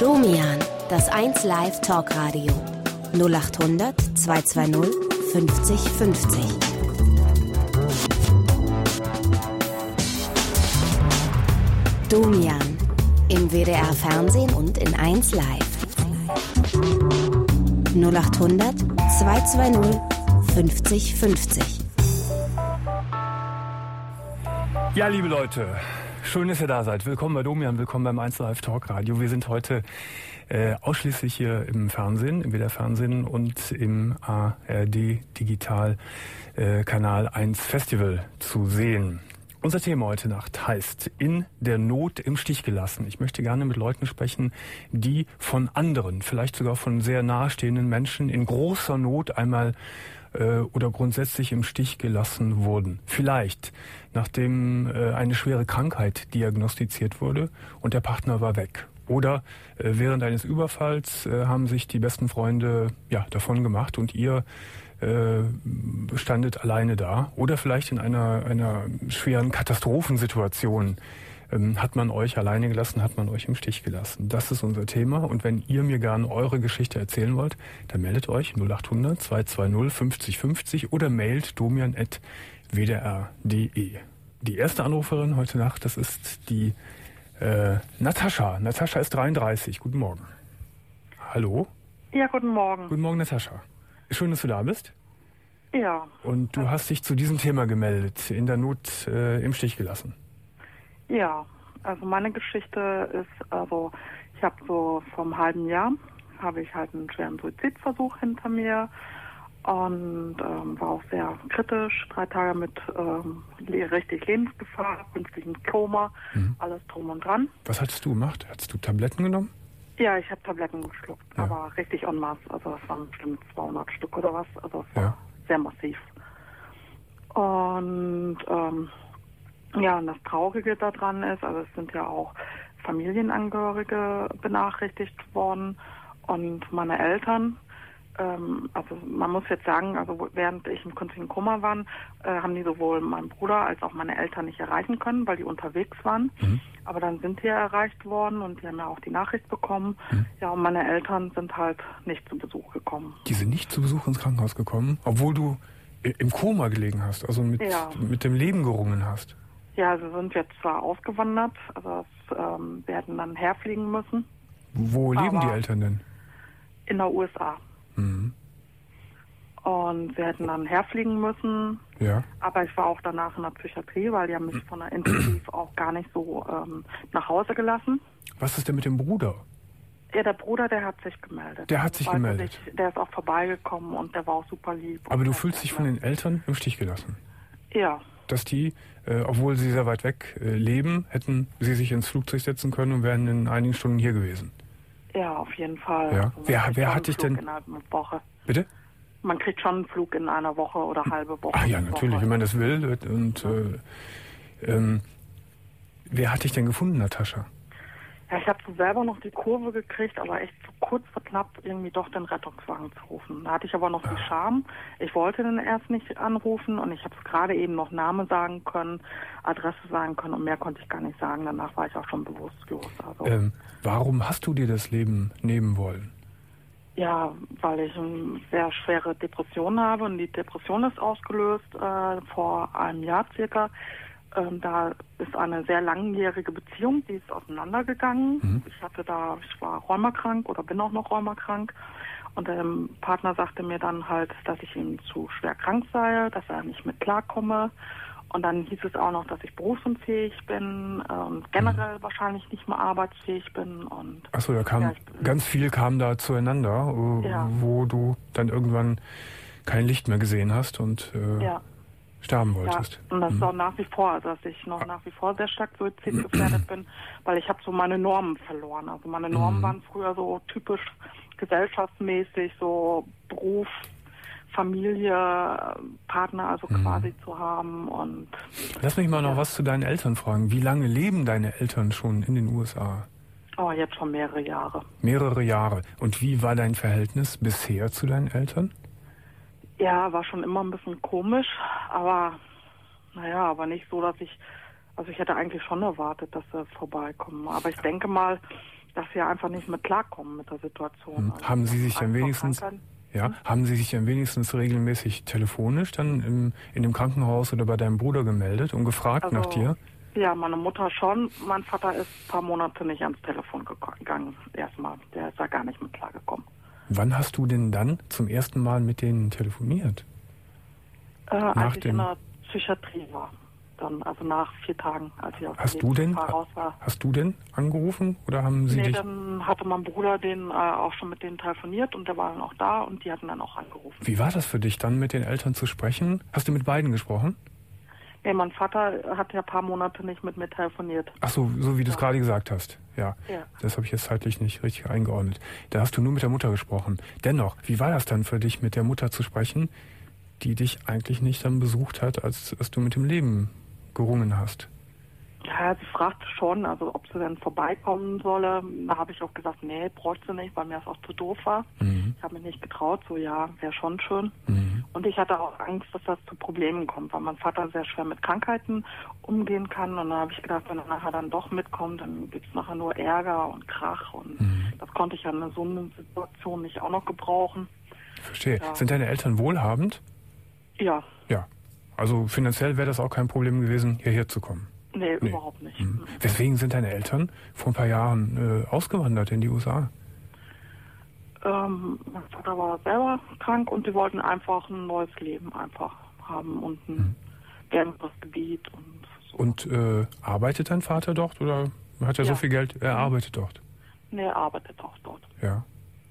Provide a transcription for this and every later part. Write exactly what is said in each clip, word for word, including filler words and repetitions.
Domian, das eins Live Talkradio. null acht hundert zweihundertzweißig fünfzig fünfzig. Domian, im W D R Fernsehen und in eins Live. null acht hundert zweihundertzweißig fünfzig fünfzig. Ja, liebe Leute, schön, dass ihr da seid. Willkommen bei Domian, willkommen beim eins Live Talkradio. Wir sind heute äh, ausschließlich hier im Fernsehen, im W D R Fernsehen und im A R D Digital äh, Kanal eins Festival zu sehen. Unser Thema heute Nacht heißt In der Not im Stich gelassen. Ich möchte gerne mit Leuten sprechen, die von anderen, vielleicht sogar von sehr nahestehenden Menschen in großer Not einmal äh, oder grundsätzlich im Stich gelassen wurden. Vielleicht nachdem äh, eine schwere Krankheit diagnostiziert wurde und der Partner war weg. Oder äh, während eines Überfalls äh, haben sich die besten Freunde ja davon gemacht und ihr standet alleine da. Oder vielleicht in einer, einer schweren Katastrophensituation ähm, hat man euch alleine gelassen, hat man euch im Stich gelassen. Das ist unser Thema. Und wenn ihr mir gerne eure Geschichte erzählen wollt, dann meldet euch null acht hundert zweihundertzweißig fünfzig fünfzig oder mailt domian at w d r punkt d e. Die erste Anruferin heute Nacht, das ist die äh, Natascha. Natascha ist dreiunddreißig. Guten Morgen. Hallo? Ja, guten Morgen. Guten Morgen, Natascha. Schön, dass du da bist. Ja. Und du hast dich zu diesem Thema gemeldet, in der Not äh, im Stich gelassen. Ja, also meine Geschichte ist, also ich habe so vor einem halben Jahr, habe ich halt einen schweren Suizidversuch hinter mir und ähm, war auch sehr kritisch, drei Tage mit ähm, richtig Lebensgefahr, künstlichem Koma, mhm. alles drum und dran. Was hattest du gemacht? Hattest du Tabletten genommen? Ja, ich habe Tabletten geschluckt, ja. Aber richtig en masse. Also das waren bestimmt zweihundert Stück oder was. Also es war ja. sehr massiv. Und ähm, ja, und das Traurige daran ist, also es sind ja auch Familienangehörige benachrichtigt worden und meine Eltern. Ähm, also man muss jetzt sagen, also während ich im künstlichen Koma war, äh, haben die sowohl meinen Bruder als auch meine Eltern nicht erreichen können, weil die unterwegs waren. Mhm. Aber dann sind die ja erreicht worden und die haben ja auch die Nachricht bekommen. Mhm. Ja, und meine Eltern sind halt nicht zu Besuch gekommen. Die sind nicht zu Besuch ins Krankenhaus gekommen, obwohl du im Koma gelegen hast, also mit, ja. mit dem Leben gerungen hast? Ja, sie sind jetzt zwar ausgewandert, also es, ähm, werden dann herfliegen müssen. Wo leben die Eltern denn? In der U S A. Mhm. Und wir hätten dann herfliegen müssen. Ja. Aber ich war auch danach in der Psychiatrie, weil die haben mich von der Intensiv auch gar nicht so ähm, nach Hause gelassen. Was ist denn mit dem Bruder? Ja, der Bruder, der hat sich gemeldet. Der hat sich also, gemeldet? Ich, der ist auch vorbeigekommen und der war auch super lieb. Aber du fühlst dich von den Eltern im Stich gelassen? Ja. Dass die, äh, obwohl sie sehr weit weg äh, leben, hätten sie sich ins Flugzeug setzen können und wären in einigen Stunden hier gewesen? Ja, auf jeden Fall. Ja. Also wer wer hat dich denn... In einer Woche. Bitte? Man kriegt schon einen Flug in einer Woche oder halbe Woche. Ach ja, natürlich, wenn man das will. Und ja. äh, ähm, wer hat dich denn gefunden, Natascha? Ja, ich habe so selber noch die Kurve gekriegt, aber echt so kurz vor knapp irgendwie doch den Rettungswagen zu rufen. Da hatte ich aber noch die Scham. Ich wollte den erst nicht anrufen und ich habe gerade eben noch Name sagen können, Adresse sagen können und mehr konnte ich gar nicht sagen. Danach war ich auch schon bewusstlos. Also, ähm, warum hast du dir das Leben nehmen wollen? Ja, weil ich eine sehr schwere Depression habe und die Depression ist ausgelöst äh, vor einem Jahr circa. Ähm, da ist eine sehr langjährige Beziehung, die ist auseinandergegangen. Mhm. Ich hatte da, ich war rheumakrank oder bin auch noch rheumakrank und der ähm, Partner sagte mir dann halt, dass ich ihm zu schwer krank sei, dass er nicht mit klarkomme. Und dann hieß es auch noch, dass ich berufsunfähig bin und generell mhm. wahrscheinlich nicht mehr arbeitsfähig bin. Und Achso, da kam ja, ganz viel kam da zueinander, ja. wo du dann irgendwann kein Licht mehr gesehen hast und äh, ja. sterben wolltest. Ja, und das mhm. ist auch nach wie vor, also dass ich noch nach wie vor sehr stark suizidgefährdet bin, weil ich habe so meine Normen verloren. Also meine Normen mhm. waren früher so typisch gesellschaftsmäßig, so Beruf, Familie, Partner also mhm. quasi zu haben. Und lass mich mal noch ja. was zu deinen Eltern fragen. Wie lange leben deine Eltern schon in den U S A? Oh, jetzt schon mehrere Jahre. Mehrere Jahre. Und wie war dein Verhältnis bisher zu deinen Eltern? Ja, war schon immer ein bisschen komisch, aber naja, aber nicht so, dass ich, also ich hätte eigentlich schon erwartet, dass sie vorbeikommen. Aber ich denke mal, dass sie einfach nicht mit klarkommen mit der Situation. Mhm. Also haben Sie sich dann wenigstens, ja, mhm. haben Sie sich dann wenigstens regelmäßig telefonisch dann im, in dem Krankenhaus oder bei deinem Bruder gemeldet und gefragt also, nach dir? Ja, meine Mutter schon. Mein Vater ist ein paar Monate nicht ans Telefon gegangen. Erstmal, der ist da gar nicht mit klargekommen. Wann hast du denn dann zum ersten Mal mit denen telefoniert? Äh, als ich in der Psychiatrie war. Dann, also nach vier Tagen, als ich aus hast der du denn, raus war. Hast du denn angerufen oder haben sie nee, dich? Dann hatte mein Bruder den äh, auch schon mit denen telefoniert und der war dann auch da und die hatten dann auch angerufen. Wie war das für dich dann mit den Eltern zu sprechen? Hast du mit beiden gesprochen? Nee, mein Vater hat ja ein paar Monate nicht mit mir telefoniert. Ach so, so wie du es ja. gerade gesagt hast. Ja, ja. Das habe ich jetzt zeitlich nicht richtig eingeordnet. Da hast du nur mit der Mutter gesprochen. Dennoch, wie war das dann für dich, mit der Mutter zu sprechen, die dich eigentlich nicht dann besucht hat, als, als du mit dem Leben gerungen hast? Ja, sie fragte schon, also ob sie dann vorbeikommen solle. Da habe ich auch gesagt, nee, bräuchte sie nicht, weil mir das auch zu doof war. Mhm. Ich habe mich nicht getraut, so ja, wäre schon schön. Mhm. Und ich hatte auch Angst, dass das zu Problemen kommt, weil mein Vater sehr schwer mit Krankheiten umgehen kann. Und da habe ich gedacht, wenn er nachher dann doch mitkommt, dann gibt es nachher nur Ärger und Krach. Und mhm. das konnte ich ja in so einer Situation nicht auch noch gebrauchen. Verstehe. Ja. Sind deine Eltern wohlhabend? Ja. Ja. Also finanziell wäre das auch kein Problem gewesen, hierher zu kommen? Nee, nee. Überhaupt nicht. Mhm. Weswegen sind deine Eltern vor ein paar Jahren äh, ausgewandert in die U S A? Ähm, mein Vater war selber krank und die wollten einfach ein neues Leben einfach haben und ein mhm. wärmeres Gebiet. Und so. Und äh, arbeitet dein Vater dort oder hat er ja. so viel Geld? Er arbeitet dort? Nee, er arbeitet auch dort. Ja.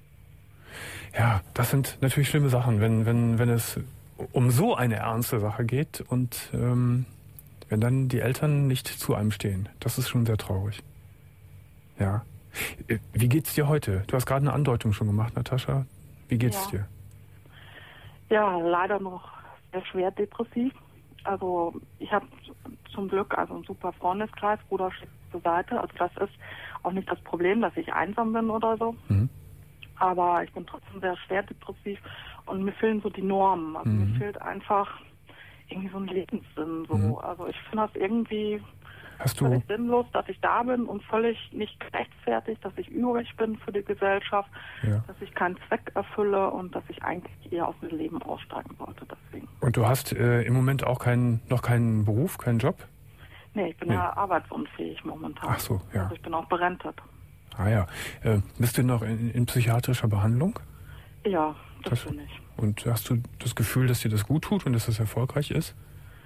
Ja, das sind natürlich schlimme Sachen, wenn, wenn, wenn es um so eine ernste Sache geht und ähm, wenn dann die Eltern nicht zu einem stehen. Das ist schon sehr traurig. Ja. Wie geht's dir heute? Du hast gerade eine Andeutung schon gemacht, Natascha. Wie geht's ja. dir? Ja, leider noch sehr schwer depressiv. Also ich habe zum Glück also einen super Freundeskreis, Bruder steht zur Seite. Also das ist auch nicht das Problem, dass ich einsam bin oder so. Mhm. Aber ich bin trotzdem sehr schwer depressiv und mir fehlen so die Normen. Also mhm. mir fehlt einfach irgendwie so ein Lebenssinn. So. Mhm. Also ich finde das irgendwie Hast du völlig sinnlos, dass ich da bin und völlig nicht gerechtfertigt, dass ich übrig bin für die Gesellschaft, ja. dass ich keinen Zweck erfülle und dass ich eigentlich eher aus dem Leben aussteigen sollte. Deswegen. Und du hast äh, im Moment auch keinen, noch keinen Beruf, keinen Job? Nee, ich bin nee. ja arbeitsunfähig momentan. Ach so, ja. Also ich bin auch berentet. Ah ja. Äh, bist du noch in, in psychiatrischer Behandlung? Ja, das, das bin ich. Und hast du das Gefühl, dass dir das gut tut und dass das erfolgreich ist?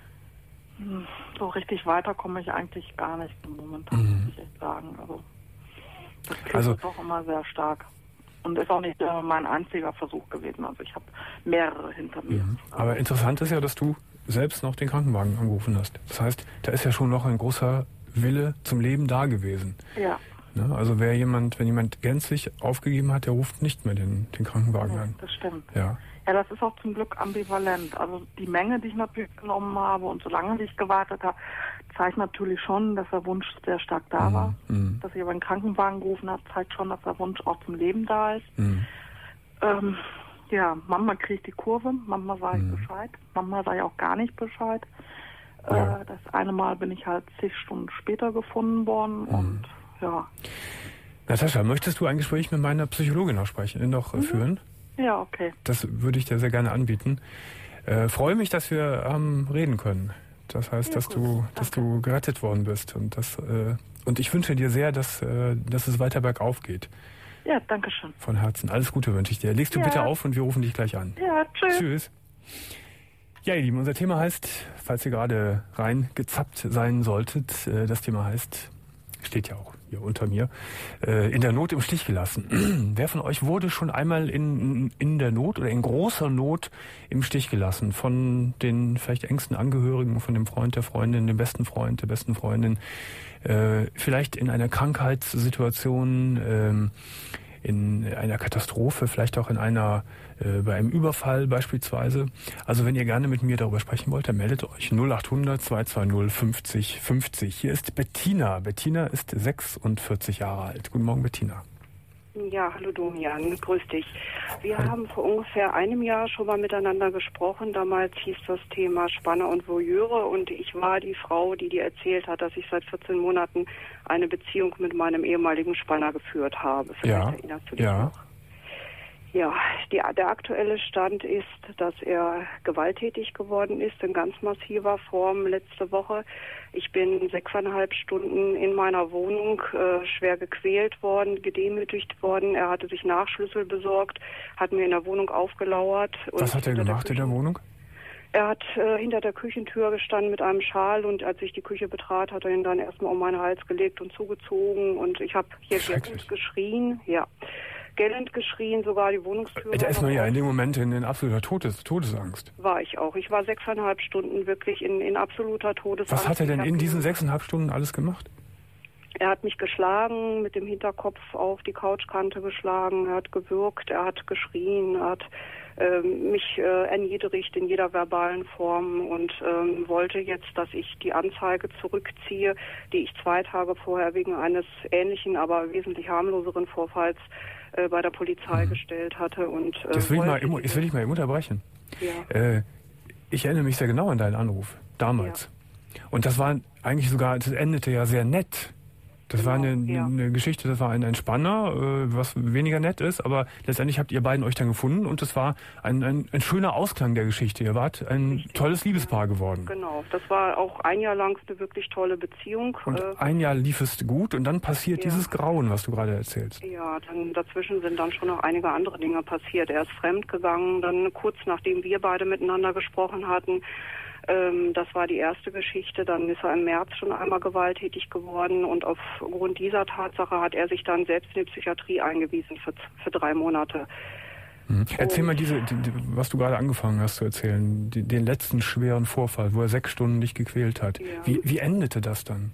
So richtig weiter komme ich eigentlich gar nicht momentan, mhm. muss ich echt sagen. Also das klingt also, doch immer sehr stark. Und ist auch nicht äh, mein einziger Versuch gewesen. Also ich habe mehrere hinter mir. Mhm. Aber interessant ist ja, dass du selbst noch den Krankenwagen angerufen hast. Das heißt, da ist ja schon noch ein großer Wille zum Leben da gewesen. Ja. Ne? Also wer jemand, wenn jemand gänzlich aufgegeben hat, der ruft nicht mehr den, den Krankenwagen ja, an. Das stimmt. Ja. Ja, das ist auch zum Glück ambivalent. Also die Menge, die ich natürlich genommen habe und so lange, wie ich gewartet habe, zeigt natürlich schon, dass der Wunsch sehr stark da mhm. war. Mhm. Dass ich aber einen Krankenwagen gerufen habe, zeigt schon, dass der Wunsch auch zum Leben da ist. Mhm. Ähm, ja, manchmal kriege ich die Kurve, manchmal sage ich mhm. Bescheid, manchmal sage ich auch gar nicht Bescheid. Ja. Äh, das eine Mal bin ich halt zig Stunden später gefunden worden mhm. und ja. Natascha, möchtest du ein Gespräch mit meiner Psychologin noch sprechen, noch mhm. führen? Ja, okay. Das würde ich dir sehr gerne anbieten. Äh, freue mich, dass wir ähm, reden können. Das heißt, ja, dass gut. du, dass Danke. du gerettet worden bist und das äh, und ich wünsche dir sehr, dass äh, dass es weiter bergauf geht. Ja, danke schön. Von Herzen. Alles Gute wünsche ich dir. Legst du ja. bitte auf und wir rufen dich gleich an. Ja, tschüss. Tschüss. Ja, ihr Lieben, unser Thema heißt, falls ihr gerade reingezappt sein solltet, äh, das Thema heißt, steht ja auch hier unter mir, äh, in der Not im Stich gelassen. Wer von euch wurde schon einmal in, in der Not oder in großer Not im Stich gelassen? Von den vielleicht engsten Angehörigen, von dem Freund, der Freundin, dem besten Freund, der besten Freundin, äh, vielleicht in einer Krankheitssituation, ähm, in einer Katastrophe, vielleicht auch in einer, äh, bei einem Überfall beispielsweise. Also wenn ihr gerne mit mir darüber sprechen wollt, dann meldet euch null acht hundert zwei zwei null fünfzig fünfzig. Hier ist Bettina. Bettina ist sechsundvierzig Jahre alt. Guten Morgen, Bettina. Ja, hallo Domian, grüß dich. Wir hallo. haben vor ungefähr einem Jahr schon mal miteinander gesprochen. Damals hieß das Thema Spanner und Voyeure und ich war die Frau, die dir erzählt hat, dass ich seit vierzehn Monaten eine Beziehung mit meinem ehemaligen Spanner geführt habe. Vielleicht ja, erinnerst du dich ja. noch? Ja, die, der aktuelle Stand ist, dass er gewalttätig geworden ist in ganz massiver Form letzte Woche. Ich bin sechseinhalb Stunden in meiner Wohnung äh, schwer gequält worden, gedemütigt worden. Er hatte sich Nachschlüssel besorgt, hat mir in der Wohnung aufgelauert. Was hat er gemacht in der Wohnung? Er hat äh, hinter der Küchentür gestanden mit einem Schal und als ich die Küche betrat, hat er ihn dann erstmal um meinen Hals gelegt und zugezogen und ich habe hier gellend geschrien. Ja. Gellend geschrien, sogar die Wohnungstür. Da ist man ja in dem Moment in, in absoluter Todes, Todesangst. War ich auch. Ich war sechseinhalb Stunden wirklich in, in absoluter Todesangst. Was hat er denn in diesen sechseinhalb Stunden alles gemacht? Er hat mich geschlagen, mit dem Hinterkopf auf die Couchkante geschlagen, er hat gewürgt, er hat geschrien, er hat äh, mich äh, erniedrigt in jeder verbalen Form und ähm, wollte jetzt, dass ich die Anzeige zurückziehe, die ich zwei Tage vorher wegen eines ähnlichen, aber wesentlich harmloseren Vorfalls äh, bei der Polizei mhm. gestellt hatte. Und, äh, das will ich, mal, das will ich mal unterbrechen. Ja. Äh, ich erinnere mich sehr genau an deinen Anruf, damals. Ja. Und das war eigentlich sogar, das endete ja sehr nett. Das genau, war eine, ja. eine Geschichte, das war ein, ein Spanner, äh, was weniger nett ist, aber letztendlich habt ihr beiden euch dann gefunden und es war ein, ein, ein schöner Ausklang der Geschichte. Ihr wart ein Richtig, tolles Liebespaar ja. geworden. Genau, das war auch ein Jahr lang eine wirklich tolle Beziehung. Und äh, ein Jahr lief es gut und dann passiert ja. dieses Grauen, was du gerade erzählst. Ja, dann dazwischen sind dann schon noch einige andere Dinge passiert. Er ist fremdgegangen, dann kurz nachdem wir beide miteinander gesprochen hatten. Das war die erste Geschichte. Dann ist er im März schon einmal gewalttätig geworden und aufgrund dieser Tatsache hat er sich dann selbst in die Psychiatrie eingewiesen für, für drei Monate. Mhm. Erzähl mal diese, die, die, was du gerade angefangen hast zu erzählen, die, den letzten schweren Vorfall, wo er sechs Stunden dich gequält hat. Ja. Wie, wie endete das dann?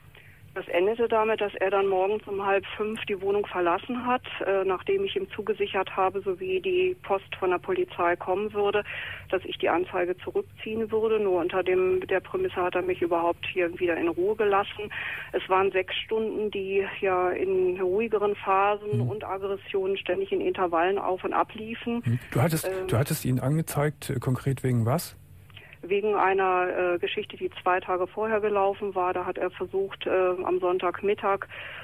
Das endete damit, dass er dann morgens um halb fünf die Wohnung verlassen hat, äh, nachdem ich ihm zugesichert habe, sowie die Post von der Polizei kommen würde, dass ich die Anzeige zurückziehen würde. Nur unter dem der Prämisse hat er mich überhaupt hier wieder in Ruhe gelassen. Es waren sechs Stunden, die ja in ruhigeren Phasen mhm. und Aggressionen ständig in Intervallen auf und ab liefen. Mhm. Du hattest, ähm, du hattest ihn angezeigt, äh, konkret wegen was? Wegen einer äh, Geschichte, die zwei Tage vorher gelaufen war. Da hat er versucht, äh, am Sonntagmittag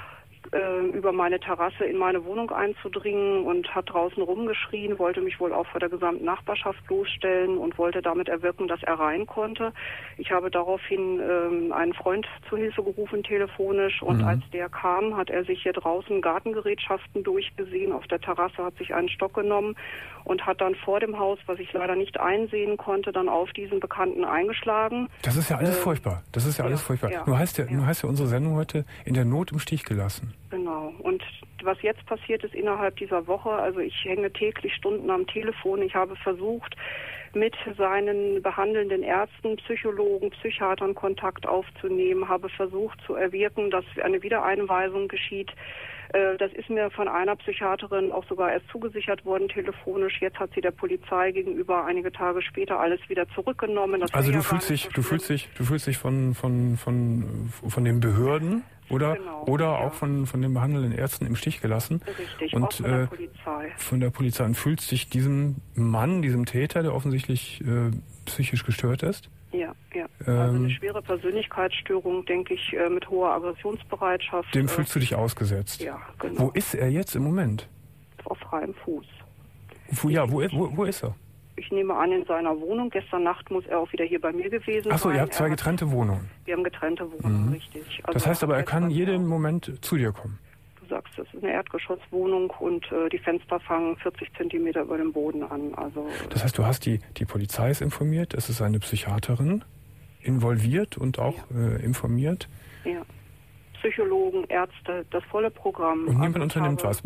äh, über meine Terrasse in meine Wohnung einzudringen und hat draußen rumgeschrien, wollte mich wohl auch vor der gesamten Nachbarschaft bloßstellen und wollte damit erwirken, dass er rein konnte. Ich habe daraufhin äh, einen Freund zu Hilfe gerufen, telefonisch, und mhm. als der kam, hat er sich hier draußen Gartengerätschaften durchgesehen. Auf der Terrasse hat sich einen Stock genommen und hat dann vor dem Haus, was ich leider nicht einsehen konnte, dann auf diesen Bekannten eingeschlagen. Das ist ja alles äh, furchtbar. Das ist ja, ja alles furchtbar. Ja, nur heißt ja, ja. nur heißt ja unsere Sendung heute in der Not im Stich gelassen. Genau. Und was jetzt passiert ist innerhalb dieser Woche, also ich hänge täglich Stunden am Telefon. Ich habe versucht, mit seinen behandelnden Ärzten, Psychologen, Psychiatern Kontakt aufzunehmen, habe versucht zu erwirken, dass eine Wiedereinweisung geschieht. Das ist mir von einer Psychiaterin auch sogar erst zugesichert worden, telefonisch. Jetzt hat sie der Polizei gegenüber einige Tage später alles wieder zurückgenommen. Das also du ja fühlst dich, so du fühlst dich, du fühlst dich von von von von den Behörden oder genau, oder ja. auch von von den behandelnden Ärzten im Stich gelassen. Richtig, und auch von der äh, Polizei. Von der Polizei. Und fühlst dich diesem Mann, diesem Täter, der offensichtlich äh, psychisch gestört ist? Ja, ja. Also eine schwere Persönlichkeitsstörung, denke ich, mit hoher Aggressionsbereitschaft. Dem fühlst du dich ausgesetzt? Ja, genau. Wo ist er jetzt im Moment? Auf freiem Fuß. Wo, ja, wo, wo, wo ist er? Ich nehme an, in seiner Wohnung. Gestern Nacht muss er auch wieder hier bei mir gewesen sein. Ach so, ihr habt zwei er getrennte hat, Wohnungen? Wir haben getrennte Wohnungen, mhm. richtig. Also das heißt aber, er kann jeden Moment zu dir kommen? Du sagst, das ist eine Erdgeschosswohnung und äh, die Fenster fangen vierzig Zentimeter über dem Boden an. Also, das heißt, du hast die, die Polizei ist informiert, es ist eine Psychiaterin involviert und auch ja. äh, informiert? Ja. Psychologen, Ärzte, das volle Programm. Und niemand also unternimmt was?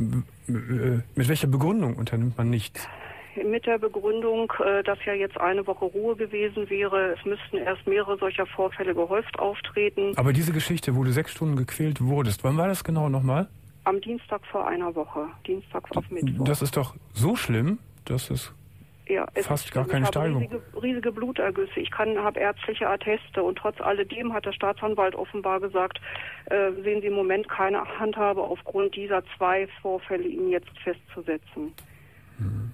Mit welcher Begründung unternimmt man nichts? Mit der Begründung, dass ja jetzt eine Woche Ruhe gewesen wäre. Es müssten erst mehrere solcher Vorfälle gehäuft auftreten. Aber diese Geschichte, wo du sechs Stunden gequält wurdest, wann war das genau nochmal? Am Dienstag vor einer Woche. Dienstag auf Mittwoch. Das ist doch so schlimm, dass es Ja, es fast ist, gar keine ich Steigerung. Riesige, riesige Blutergüsse. Ich kann, habe ärztliche Atteste und trotz alledem hat der Staatsanwalt offenbar gesagt, äh, sehen Sie im Moment keine Handhabe aufgrund dieser zwei Vorfälle, ihn jetzt festzusetzen. Hm.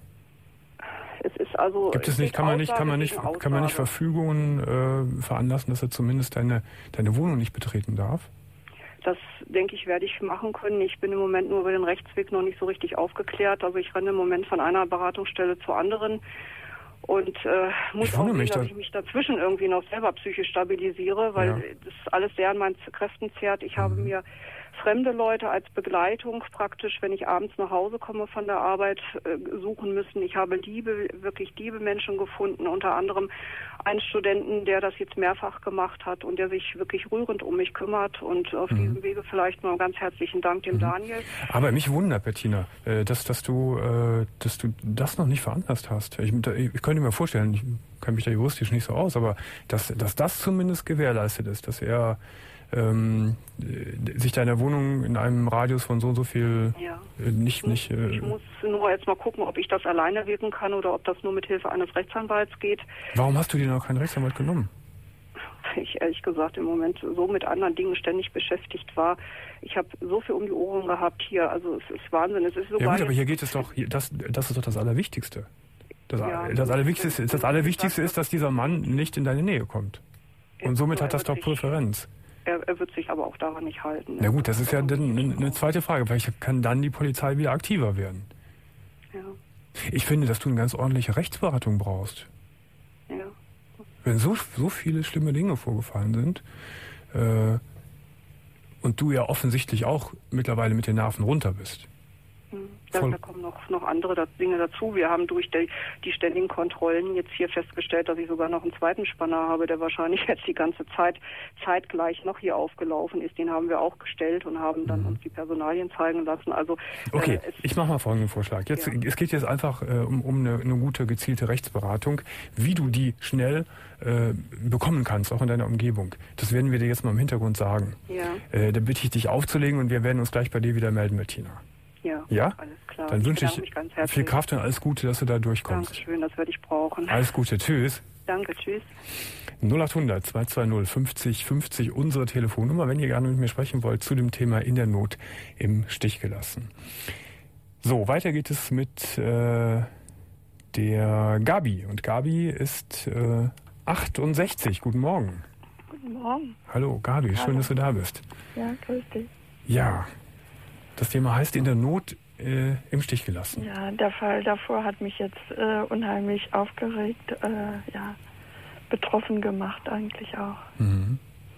Es ist also. Gibt es nicht, kann man nicht, kann man nicht, kann man nicht Verfügungen äh, veranlassen, dass er zumindest deine, deine Wohnung nicht betreten darf? Das, denke ich, werde ich machen können. Ich bin im Moment nur über den Rechtsweg noch nicht so richtig aufgeklärt. Also ich renne im Moment von einer Beratungsstelle zur anderen und äh, muss auch sehen, dass ich mich dazwischen irgendwie noch selber psychisch stabilisiere, weil ja. das alles sehr an meinen Kräften zehrt. Ich mhm. habe mir fremde Leute als Begleitung praktisch, wenn ich abends nach Hause komme von der Arbeit, äh, suchen müssen. Ich habe liebe, wirklich liebe Menschen gefunden, unter anderem einen Studenten, der das jetzt mehrfach gemacht hat und der sich wirklich rührend um mich kümmert. Und auf mhm. diesem Wege vielleicht mal ganz herzlichen Dank dem mhm. Daniel. Aber mich wundert, Bettina, äh, dass, dass, du, äh, dass du das noch nicht veranlasst hast. Ich, ich könnte mir vorstellen, ich kenne mich da juristisch nicht so aus, aber dass, dass das zumindest gewährleistet ist, dass er Ähm, sich deiner Wohnung in einem Radius von so und so viel ja. äh, nicht... Ich, muss, nicht äh, ich muss nur jetzt mal gucken, ob ich das alleine wirken kann oder ob das nur mit Hilfe eines Rechtsanwalts geht. Warum hast du dir noch keinen Rechtsanwalt genommen? Ich ehrlich gesagt im Moment so mit anderen Dingen ständig beschäftigt war. Ich habe so viel um die Ohren gehabt hier, also es ist Wahnsinn. Es ist sogar ja gut, aber hier geht es doch, das, das ist doch das Allerwichtigste. Das, ja, das, Allerwichtigste, das Allerwichtigste ist, dass dieser Mann nicht in deine Nähe kommt. Und somit hat das doch Präferenz. Er, er wird sich aber auch daran nicht halten. Na gut, das ist ja dann eine, eine zweite Frage. Vielleicht kann dann die Polizei wieder aktiver werden. Ja. Ich finde, dass du eine ganz ordentliche Rechtsberatung brauchst. Ja. Wenn so, so viele schlimme Dinge vorgefallen sind äh, und du ja offensichtlich auch mittlerweile mit den Nerven runter bist. Da, da kommen noch, noch andere Dinge dazu. Wir haben durch die, die ständigen Kontrollen jetzt hier festgestellt, dass ich sogar noch einen zweiten Spanner habe, der wahrscheinlich jetzt die ganze Zeit zeitgleich noch hier aufgelaufen ist. Den haben wir auch gestellt und haben dann mhm. uns die Personalien zeigen lassen. Also okay, äh, ich mache mal folgenden Vorschlag. Jetzt, ja. Es geht jetzt einfach äh, um, um eine, eine gute, gezielte Rechtsberatung. Wie du die schnell äh, bekommen kannst, auch in deiner Umgebung. Das werden wir dir jetzt mal im Hintergrund sagen. Ja. Äh, da bitte ich dich aufzulegen und wir werden uns gleich bei dir wieder melden, Bettina. Ja, ja, alles klar. Dann wünsche ich, ich viel Kraft und alles Gute, dass du da durchkommst. Dankeschön, das werde ich brauchen. Alles Gute, tschüss. Danke, tschüss. null acht hundert zwei zwei null fünfzig fünfzig, unsere Telefonnummer, wenn ihr gerne mit mir sprechen wollt, zu dem Thema in der Not im Stich gelassen. So, weiter geht es mit äh, der Gabi. Und Gabi ist äh, achtundsechzig. Guten Morgen. Guten Morgen. Hallo, Gabi, Hallo. Schön, dass du da bist. Ja, grüß dich. Ja. Das Thema heißt in der Not äh, im Stich gelassen. Ja, der Fall davor hat mich jetzt äh, unheimlich aufgeregt, äh, ja, betroffen gemacht eigentlich auch. Mhm.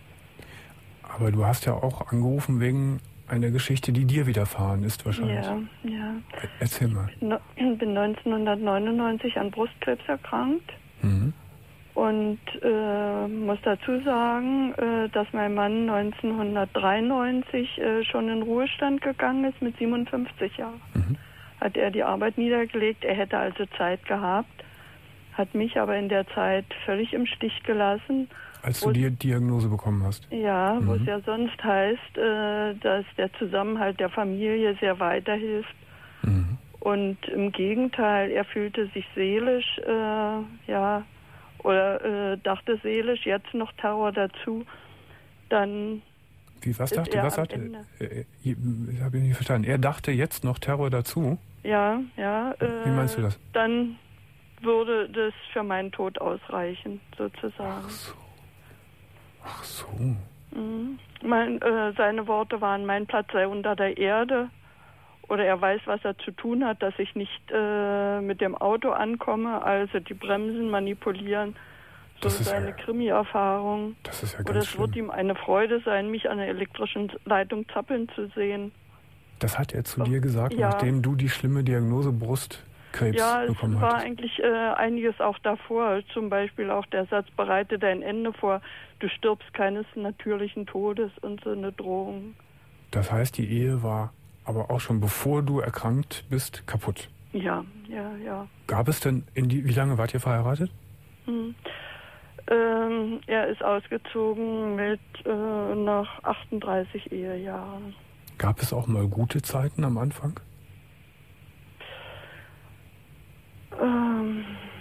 Aber du hast ja auch angerufen wegen einer Geschichte, die dir widerfahren ist wahrscheinlich. Ja, ja. Erzähl mal. Ich bin neunzehnhundertneunundneunzig an Brustkrebs erkrankt. Mhm. Und äh, muss dazu sagen, äh, dass mein Mann neunzehnhundertdreiundneunzig äh, schon in Ruhestand gegangen ist mit siebenundfünfzig Jahren. Mhm. Hat er die Arbeit niedergelegt, er hätte also Zeit gehabt, hat mich aber in der Zeit völlig im Stich gelassen. Als du die Diagnose bekommen hast? Ja, mhm. wo es ja sonst heißt, äh, dass der Zusammenhalt der Familie sehr weiterhilft. Mhm. Und im Gegenteil, er fühlte sich seelisch, äh, ja, oder äh, dachte seelisch, jetzt noch Terror dazu, dann... Wie, was dachte, was sagte? Äh, ich habe ihn nicht verstanden. Er dachte jetzt noch Terror dazu? Ja, ja. Äh, Wie meinst du das? Dann würde das für meinen Tod ausreichen, sozusagen. Ach so. Ach so. Mhm. Mein, äh, seine Worte waren, mein Platz sei unter der Erde. Oder er weiß, was er zu tun hat, dass ich nicht äh, mit dem Auto ankomme, also die Bremsen manipulieren. So das ist seine ja, Krimi-Erfahrung. Das ist ja ganz Oder es schlimm. wird ihm eine Freude sein, mich an der elektrischen Leitung zappeln zu sehen. Das hat er zu dir gesagt, ja. nachdem du die schlimme Diagnose Brustkrebs ja, bekommen Ja, es war hattest. eigentlich äh, einiges auch davor. Zum Beispiel auch der Satz, bereite dein Ende vor, du stirbst keines natürlichen Todes und so eine Drohung. Das heißt, die Ehe war aber auch schon bevor du erkrankt bist, kaputt. Ja, ja, ja. Gab es denn, in die, wie lange wart ihr verheiratet? Hm. Ähm, er ist ausgezogen mit äh, nach achtunddreißig Ehejahren. Gab es auch mal gute Zeiten am Anfang? Ähm,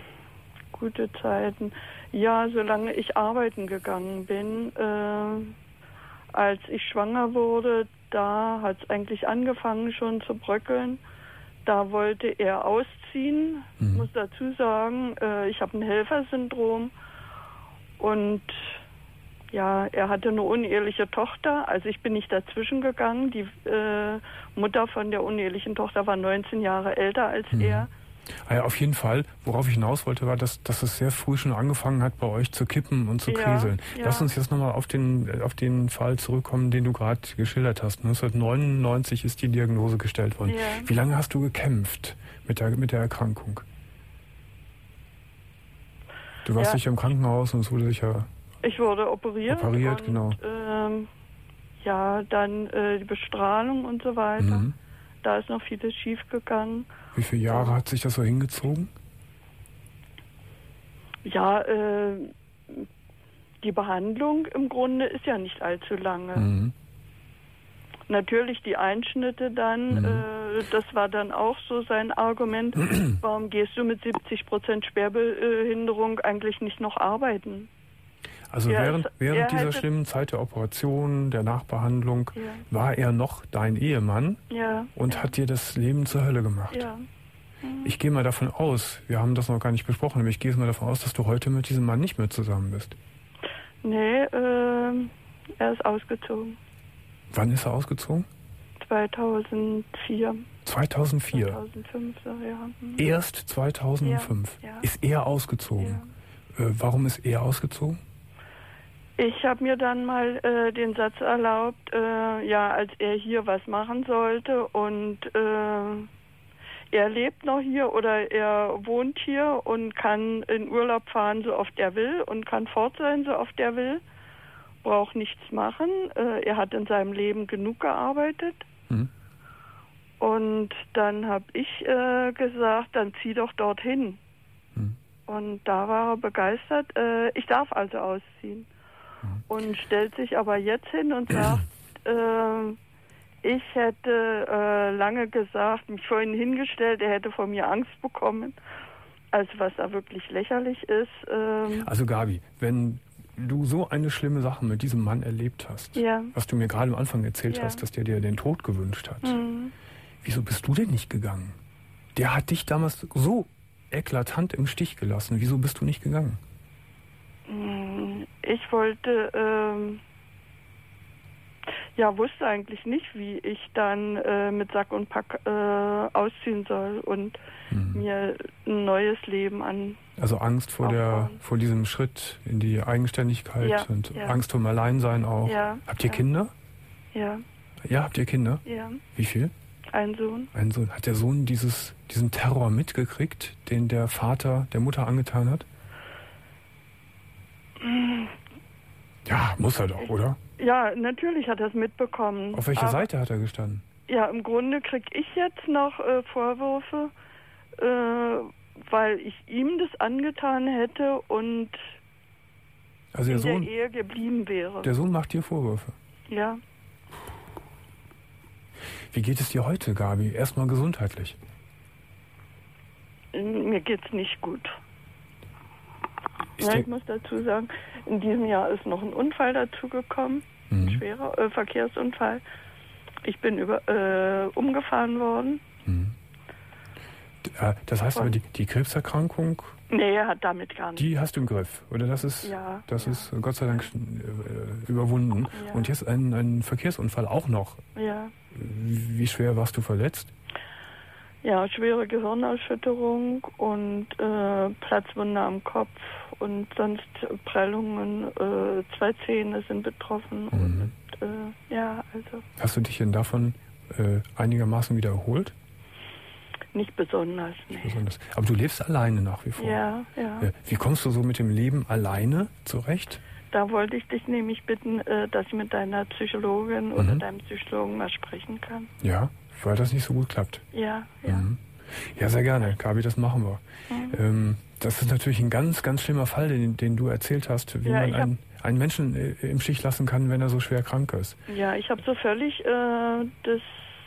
gute Zeiten. Ja, solange ich arbeiten gegangen bin, äh, als ich schwanger wurde, da hat es eigentlich angefangen schon zu bröckeln. Da wollte er ausziehen. Ich mhm. muss dazu sagen, äh, ich habe ein Helfersyndrom und ja, er hatte eine uneheliche Tochter. Also ich bin nicht dazwischen gegangen. Die äh, Mutter von der unehelichen Tochter war neunzehn Jahre älter als mhm. er. Ja, auf jeden Fall, worauf ich hinaus wollte, war, dass, dass es sehr früh schon angefangen hat, bei euch zu kippen und zu kriseln. Ja, ja. Lass uns jetzt nochmal auf den, auf den Fall zurückkommen, den du gerade geschildert hast. neunzehnhundertneunundneunzig ist die Diagnose gestellt worden. Ja. Wie lange hast du gekämpft mit der, mit der Erkrankung? Du warst ja. sicher im Krankenhaus und es wurde sicher... Ich wurde operiert. Operiert, und, genau. Ähm, ja, dann äh, die Bestrahlung und so weiter. Mhm. Da ist noch vieles schief gegangen. Wie viele Jahre hat sich das so hingezogen? Ja, äh, die Behandlung im Grunde ist ja nicht allzu lange. Mhm. Natürlich die Einschnitte dann, mhm. äh, das war dann auch so sein Argument. Warum gehst du mit siebzig Prozent Schwerbehinderung eigentlich nicht noch arbeiten? Also ja, während, während dieser schlimmen Zeit der Operation, der Nachbehandlung, ja. war er noch dein Ehemann ja, und ja. hat dir das Leben zur Hölle gemacht. Ja. Mhm. Ich gehe mal davon aus, wir haben das noch gar nicht besprochen, aber ich gehe mal davon aus, dass du heute mit diesem Mann nicht mehr zusammen bist. Nee, äh, er ist ausgezogen. Wann ist er ausgezogen? zweitausendvier. zweitausendvier? zweitausendfünf, so, ja. Mhm. Erst zweitausendfünf ja, ja. ist er ausgezogen. Ja. Äh, warum ist er ausgezogen? Ich habe mir dann mal äh, den Satz erlaubt, äh, ja, als er hier was machen sollte und äh, er lebt noch hier oder er wohnt hier und kann in Urlaub fahren, so oft er will und kann fort sein, so oft er will, braucht nichts machen. Äh, er hat in seinem Leben genug gearbeitet. Mhm. Und dann habe ich äh, gesagt, dann zieh doch dorthin. Mhm. Und da war er begeistert. Äh, ich darf also ausziehen. Und stellt sich aber jetzt hin und sagt, äh, ich hätte äh, lange gesagt, mich vor ihn hingestellt, er hätte von mir Angst bekommen. Also was da wirklich lächerlich ist. Ähm also Gabi, wenn du so eine schlimme Sache mit diesem Mann erlebt hast, ja. was du mir gerade am Anfang erzählt ja. hast, dass der dir den Tod gewünscht hat, mhm. wieso bist du denn nicht gegangen? Der hat dich damals so eklatant im Stich gelassen. Wieso bist du nicht gegangen? Ich wollte, ähm, ja, wusste eigentlich nicht, wie ich dann äh, mit Sack und Pack äh, ausziehen soll und mhm. mir ein neues Leben an. Also Angst vor der, vor diesem Schritt in die Eigenständigkeit ja, und ja. Angst vom Alleinsein auch. Ja, habt ihr ja. Kinder? Ja. Ja, habt ihr Kinder? Ja. Wie viel? Ein Sohn. Ein Sohn. Hat der Sohn dieses, diesen Terror mitgekriegt, den der Vater der Mutter angetan hat? Ja, muss er doch, oder? Ja, natürlich hat er es mitbekommen. Auf welcher Seite hat er gestanden? Ja, im Grunde kriege ich jetzt noch äh, Vorwürfe, äh, weil ich ihm das angetan hätte und also der in Sohn, der Ehe geblieben wäre. Der Sohn macht dir Vorwürfe? Ja. Wie geht es dir heute, Gabi? Erstmal gesundheitlich. Mir geht's nicht gut. Ist ja, ich muss dazu sagen, in diesem Jahr ist noch ein Unfall dazugekommen, mhm. ein schwerer äh, Verkehrsunfall. Ich bin über, äh, umgefahren worden. Mhm. Das heißt aber, die, die Krebserkrankung, nee, er hat damit gar nicht. Die hast du im Griff, oder? Das ist, ja, das ja. ist Gott sei Dank äh, überwunden. Ja. Und jetzt ein, ein Verkehrsunfall auch noch. Ja. Wie schwer warst du verletzt? Ja, schwere Gehirnausschütterung und äh, Platzwunde am Kopf und sonst Prellungen. Äh, zwei Zähne sind betroffen. Mhm. Und äh, ja, also. Hast du dich denn davon äh, einigermaßen wieder erholt? Nicht besonders, nee. Nicht besonders. Aber du lebst alleine nach wie vor. Ja, ja. Wie kommst du so mit dem Leben alleine zurecht? Da wollte ich dich nämlich bitten, dass ich mit deiner Psychologin mhm. oder deinem Psychologen mal sprechen kann. Ja, weil das nicht so gut klappt. Ja, ja. Mhm. Ja, sehr gerne, Gabi, das machen wir. Mhm. Ähm, das ist natürlich ein ganz, ganz schlimmer Fall, den, den du erzählt hast, wie ja, man einen, einen Menschen äh, im Stich lassen kann, wenn er so schwer krank ist. Ja, ich habe so völlig äh, das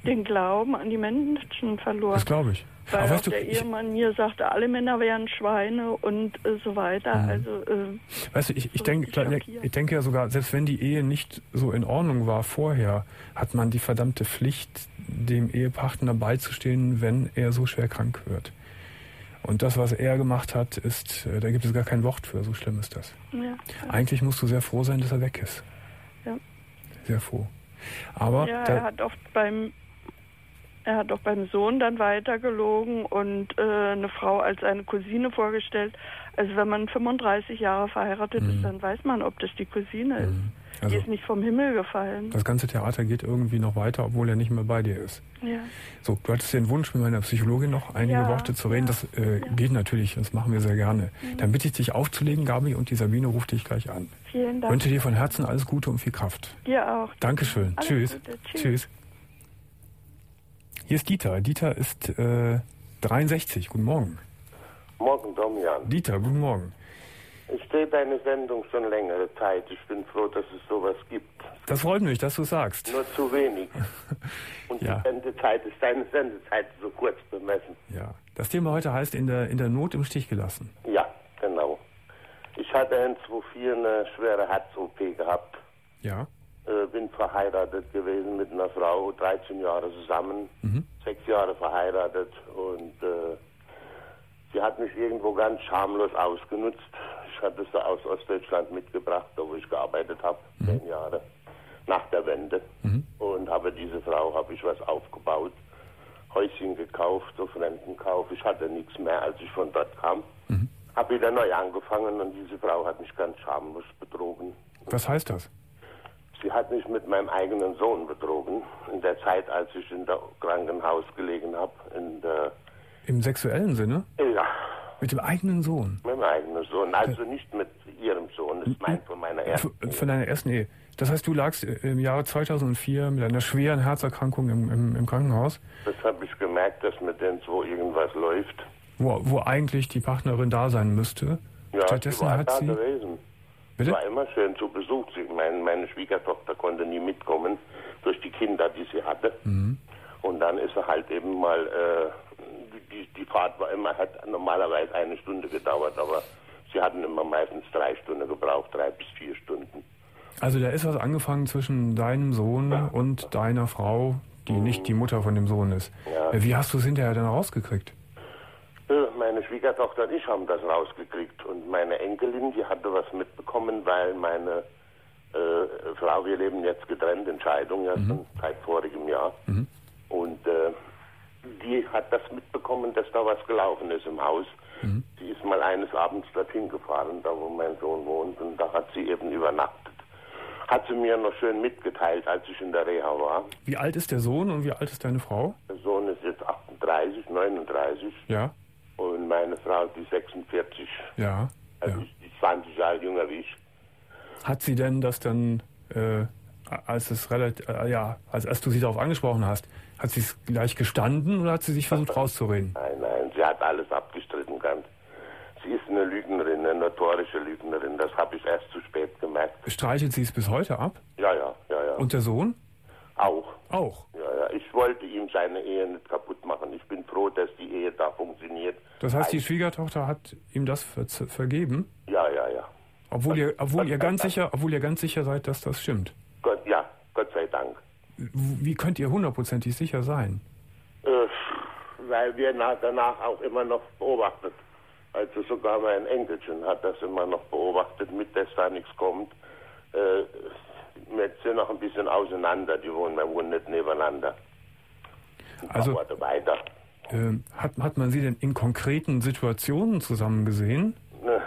den Glauben an die Menschen verloren. Das glaube ich. Weil Aber auch weißt du, der ich, Ehemann mir sagte, alle Männer wären Schweine und äh, so weiter. Mhm. Also, äh, weißt du, ich, ich, so denke, schockiert. ich denke ja sogar, selbst wenn die Ehe nicht so in Ordnung war vorher, hat man die verdammte Pflicht, dem Ehepartner beizustehen, wenn er so schwer krank wird. Und das, was er gemacht hat, ist, äh, da gibt es gar kein Wort für, so schlimm ist das. ja, ja. Eigentlich musst du sehr froh sein, dass er weg ist. Ja. Sehr froh. Aber Ja, da, er hat oft beim er hat auch beim Sohn dann weitergelogen und äh, eine Frau als eine Cousine vorgestellt. Also wenn man fünfunddreißig Jahre verheiratet Mhm. ist, dann weiß man, ob das die Cousine ist. Mhm. Also die ist nicht vom Himmel gefallen. das ganze Theater geht irgendwie noch weiter, obwohl er nicht mehr bei dir ist. Ja. So, du hattest den Wunsch, mit meiner Psychologin noch einige Ja, Worte zu reden. ja, Das äh, ja. geht natürlich, das machen wir sehr gerne. Mhm. Dann bitte ich dich aufzulegen, Gabi, und die Sabine ruft dich gleich an. Vielen Ich Dank. wünsche dir von Herzen alles Gute und viel Kraft. Dir auch. Dankeschön. Alles Tschüss. Gute. Tschüss. Tschüss. Hier ist Dieter. Dieter ist äh, dreiundsechzig. Guten Morgen. Morgen, Domian. Dieter, guten Morgen. Ich sehe deine Sendung schon längere Zeit. Ich bin froh, dass es sowas gibt. Das freut mich, dass du es sagst. Nur zu wenig. Und Ja. die Sendezeit ist deine Sendezeit so kurz bemessen. Ja. Das Thema heute heißt in der, in der Not im Stich gelassen. Ja, genau. Ich hatte in zweitausendvier eine schwere Herz-O P gehabt. Ja. Äh, bin verheiratet gewesen mit einer Frau, dreizehn Jahre zusammen, Mhm. sechs Jahre verheiratet und äh, sie hat mich irgendwo ganz schamlos ausgenutzt. Ich hatte sie aus Ostdeutschland mitgebracht, da wo ich gearbeitet habe, Mhm. zehn Jahre nach der Wende. Mhm. Und habe diese Frau, habe ich was aufgebaut, Häuschen gekauft, so Fremdenkauf. Ich hatte nichts mehr, als ich von dort kam. Mhm. Habe wieder neu angefangen und diese Frau hat mich ganz schamlos betrogen. Was heißt das? Sie hat mich mit meinem eigenen Sohn betrogen, in der Zeit, als ich in der Krankenhaus gelegen habe. In der, Im sexuellen Sinne? ja, Mit dem eigenen Sohn? mit meinem eigenen Sohn. Also nicht mit ihrem Sohn, das ist mein von meiner ersten Von, von deiner ersten Ehe. Das heißt, du lagst im Jahre zweitausendvier mit einer schweren Herzerkrankung im, im, im Krankenhaus, Das habe ich gemerkt, dass mit den zwei irgendwas läuft. wo, wo eigentlich die Partnerin da sein müsste. Ja, Stattdessen sie war hat da sie... gewesen. Bitte? War immer schön zu Besuch. Sie, mein, meine Schwiegertochter konnte nie mitkommen durch die Kinder, die sie hatte. Mhm. Und dann ist er halt eben mal, äh, die, die Fahrt war immer, hat normalerweise eine Stunde gedauert, aber sie hatten immer meistens drei Stunden gebraucht, drei bis vier Stunden. Also da ist was angefangen zwischen deinem Sohn und deiner Frau, die Mhm. nicht die Mutter von dem Sohn ist. Ja. Äh, Wie hast du es hinterher dann rausgekriegt? Äh, Meine Schwiegertochter und ich haben das rausgekriegt und meine Enkelin, die hatte was mitbekommen, weil meine äh, Frau, wir leben jetzt getrennt in Scheidung, ja, schon seit vorigem Jahr. Mhm. Und äh, die hat das mitbekommen, dass da was gelaufen ist im Haus. Mhm. Sie ist mal eines Abends dorthin gefahren, da wo mein Sohn wohnt, und da hat sie eben übernachtet. Hat sie mir noch schön mitgeteilt, als ich in der Reha war. Wie alt ist der Sohn und wie alt ist deine Frau? Der Sohn ist jetzt achtunddreißig, neununddreißig Ja, und meine Frau, die sechsundvierzig, ja. also ja. die zwanzig Jahre jünger wie ich. Hat sie denn das dann, äh, als es relativ, äh, ja, als, als du sie darauf angesprochen hast, hat sie es gleich gestanden oder hat sie sich versucht rauszureden? Nein, nein, sie hat alles abgestritten, ganz. Sie ist eine Lügnerin, eine notorische Lügnerin, das habe ich erst zu spät gemerkt. Streitet sie es bis heute ab? Ja, ja, ja, ja. Und der Sohn? Auch. Auch. Ja, ja, ich wollte ihm seine Ehe nicht kaputt machen. Ich bin froh, dass die Ehe da funktioniert. Das heißt, die Schwiegertochter hat ihm das ver vergeben? Ja, ja, ja. Obwohl ihr, obwohl Gott ihr sei ganz Dank. sicher, obwohl ihr ganz sicher seid, dass das stimmt. Gott, ja, Gott sei Dank. Wie könnt ihr hundertprozentig sicher sein? Äh, weil wir nach, danach auch immer noch beobachtet. Also sogar mein Enkelchen hat das immer noch beobachtet, mit dass da nichts kommt. Äh, wir sind noch ein bisschen auseinander, die wohnen, wir wohnen nicht nebeneinander. Ein paar Also- Orte weiter. Ähm, hat, hat man sie denn in konkreten Situationen zusammen gesehen?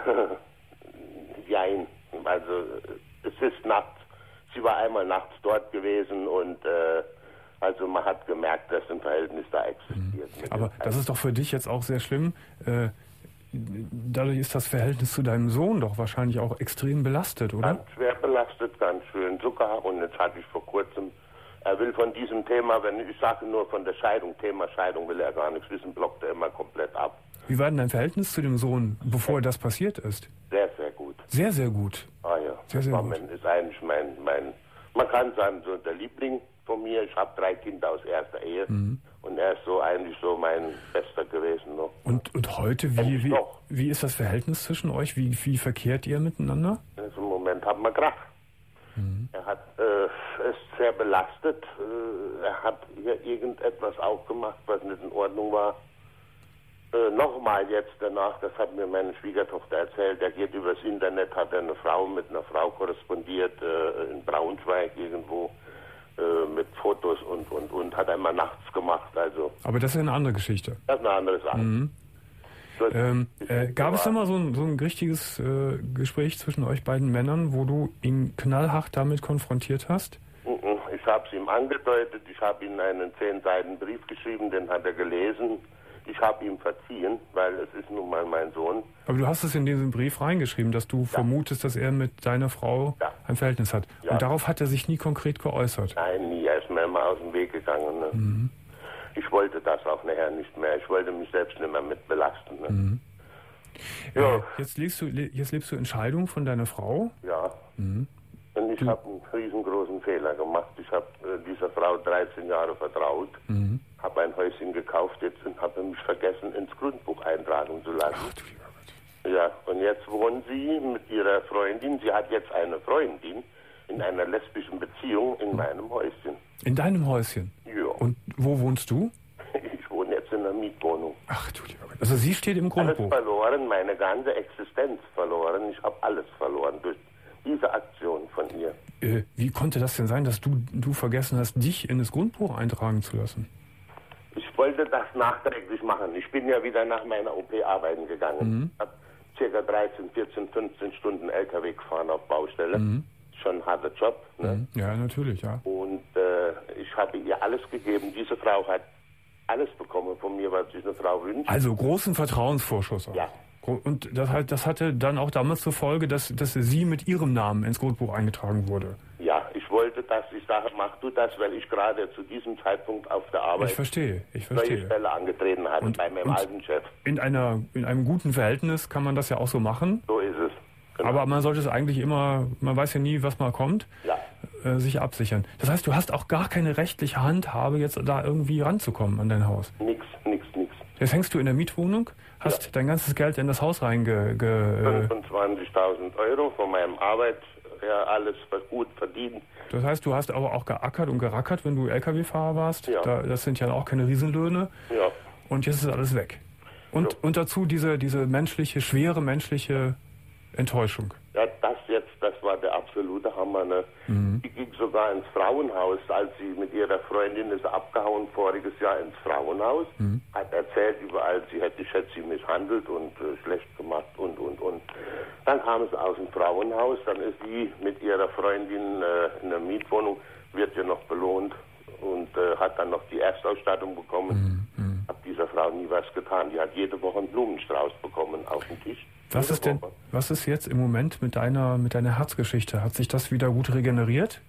Jein. Also es ist nachts, sie war einmal nachts dort gewesen und äh, also man hat gemerkt, dass ein Verhältnis da existiert. Mit Aber dem das ist doch für dich jetzt auch sehr schlimm. Äh, dadurch ist das Verhältnis zu deinem Sohn doch wahrscheinlich auch extrem belastet, oder? Ganz schwer belastet, ganz schön sogar. Und jetzt hatte ich vor kurzem, er will von diesem Thema, wenn ich sage nur von der Scheidung, Thema Scheidung will er gar nichts wissen, blockt er immer komplett ab. Wie war denn dein Verhältnis zu dem Sohn, bevor das passiert ist? Sehr, sehr gut. Sehr, sehr gut. Ah ja, Sehr, sehr das gut. ist eigentlich mein, mein, man kann sagen, so der Liebling von mir. Ich habe drei Kinder aus erster Ehe. Mhm. Und er ist so eigentlich so mein Bester gewesen noch. Und, und heute, wie, wie, wie ist das Verhältnis zwischen euch? Wie, wie verkehrt ihr miteinander? Also im Moment haben wir Krach. Mhm. Er hat äh, ist sehr belastet. Äh, er hat hier irgendetwas auch gemacht, was nicht in Ordnung war. Äh, Nochmal jetzt danach, das hat mir meine Schwiegertochter erzählt, er geht übers Internet, hat eine Frau mit einer Frau korrespondiert, äh, in Braunschweig irgendwo, äh, mit Fotos und, und, und, hat einmal nachts gemacht, also. Aber das ist eine andere Geschichte. Das ist eine andere Sache. Mhm. Ähm, äh, gab es immer so ein, so ein richtiges äh, Gespräch zwischen euch beiden Männern, wo du ihn knallhart damit konfrontiert hast? Ich habe es ihm angedeutet, ich habe ihm einen zehn Seiten Brief geschrieben, den hat er gelesen. Ich habe ihm verziehen, weil es ist nun mal mein Sohn. Aber du hast es in diesen Brief reingeschrieben, dass du ja. vermutest, dass er mit deiner Frau ja. ein Verhältnis hat. Ja. Und darauf hat er sich nie konkret geäußert? Nein, nie. Er ist mir immer aus dem Weg gegangen. Ne? Mhm. Ich wollte das auch nachher nicht mehr. Ich wollte mich selbst nicht mehr mit belasten. Ne? Mhm. Ja. Äh, jetzt, lebst du, jetzt lebst du in Scheidung von deiner Frau? Ja. Mhm. Und ich habe einen riesengroßen Fehler gemacht. Ich habe äh, dieser Frau dreizehn Jahre vertraut. Mhm. Habe ein Häuschen gekauft jetzt und habe mich vergessen, ins Grundbuch eintragen zu lassen. Ach, du lieber Gott. Ja, und jetzt wohnt sie mit ihrer Freundin. Sie hat jetzt eine Freundin in einer lesbischen Beziehung in hm. meinem Häuschen. In deinem Häuschen? Ja. Und wo wohnst du? Ich wohne jetzt in einer Mietwohnung. Ach du lieber Gott. Also sie steht im Grundbuch? Alles verloren, meine ganze Existenz verloren. Ich habe alles verloren durch diese Aktion von ihr. Äh, wie konnte das denn sein, dass du, du vergessen hast, dich in das Grundbuch eintragen zu lassen? Ich wollte das nachträglich machen. Ich bin ja wieder nach meiner O P arbeiten gegangen. Mhm. Ich habe circa dreizehn, vierzehn, fünfzehn Stunden L K W gefahren auf Baustelle. Mhm. Schon ein harter Job. Ne? Mhm. Ja, natürlich, ja. Und äh, ich habe ihr alles gegeben. Diese Frau hat alles bekommen von mir, was sich eine Frau wünscht. Also großen Vertrauensvorschuss auch. Ja. Und das, hat, das hatte dann auch damals zur Folge, dass, dass sie mit ihrem Namen ins Grundbuch eingetragen wurde. Ja, ich wollte das. Ich sage, mach du das, weil ich gerade zu diesem Zeitpunkt auf der Arbeit ich verstehe, ich verstehe. neue Stelle angetreten hatte und, bei meinem alten Chef. In, einer, in einem guten Verhältnis kann man das ja auch so machen. So ist es. Genau. Aber man sollte es eigentlich immer, man weiß ja nie, was mal kommt, ja. äh, sich absichern. Das heißt, du hast auch gar keine rechtliche Handhabe, jetzt da irgendwie ranzukommen an dein Haus. Nix, nix, nix. Jetzt hängst du in der Mietwohnung, hast ja. dein ganzes Geld in das Haus reinge... fünfundzwanzigtausend Euro von meinem Arbeit, ja, alles gut verdient. Das heißt, du hast aber auch geackert und gerackert, wenn du L K W-Fahrer warst. Ja. Da, das sind ja auch keine Riesenlöhne. Ja. Und jetzt ist alles weg. Und, so. und dazu diese, diese menschliche, schwere menschliche Enttäuschung. Ja, das jetzt, das war der absolute Hammer. Ne? Mhm. Die ging sogar ins Frauenhaus, als sie mit ihrer Freundin ist abgehauen, voriges Jahr ins Frauenhaus. Mhm. Hat erzählt überall, sie hätte, ich hätte sie misshandelt und äh, schlecht gemacht und, und, und. Dann kam es aus dem Frauenhaus, dann ist sie mit ihrer Freundin äh, in der Mietwohnung, wird ja noch belohnt und äh, hat dann noch die Erstausstattung bekommen. Mhm. Hat dieser Frau nie was getan. Die hat jede Woche einen Blumenstrauß bekommen auf dem Tisch. Was ist denn, was ist jetzt im Moment mit deiner, mit deiner Herzgeschichte? Hat sich das wieder gut regeneriert?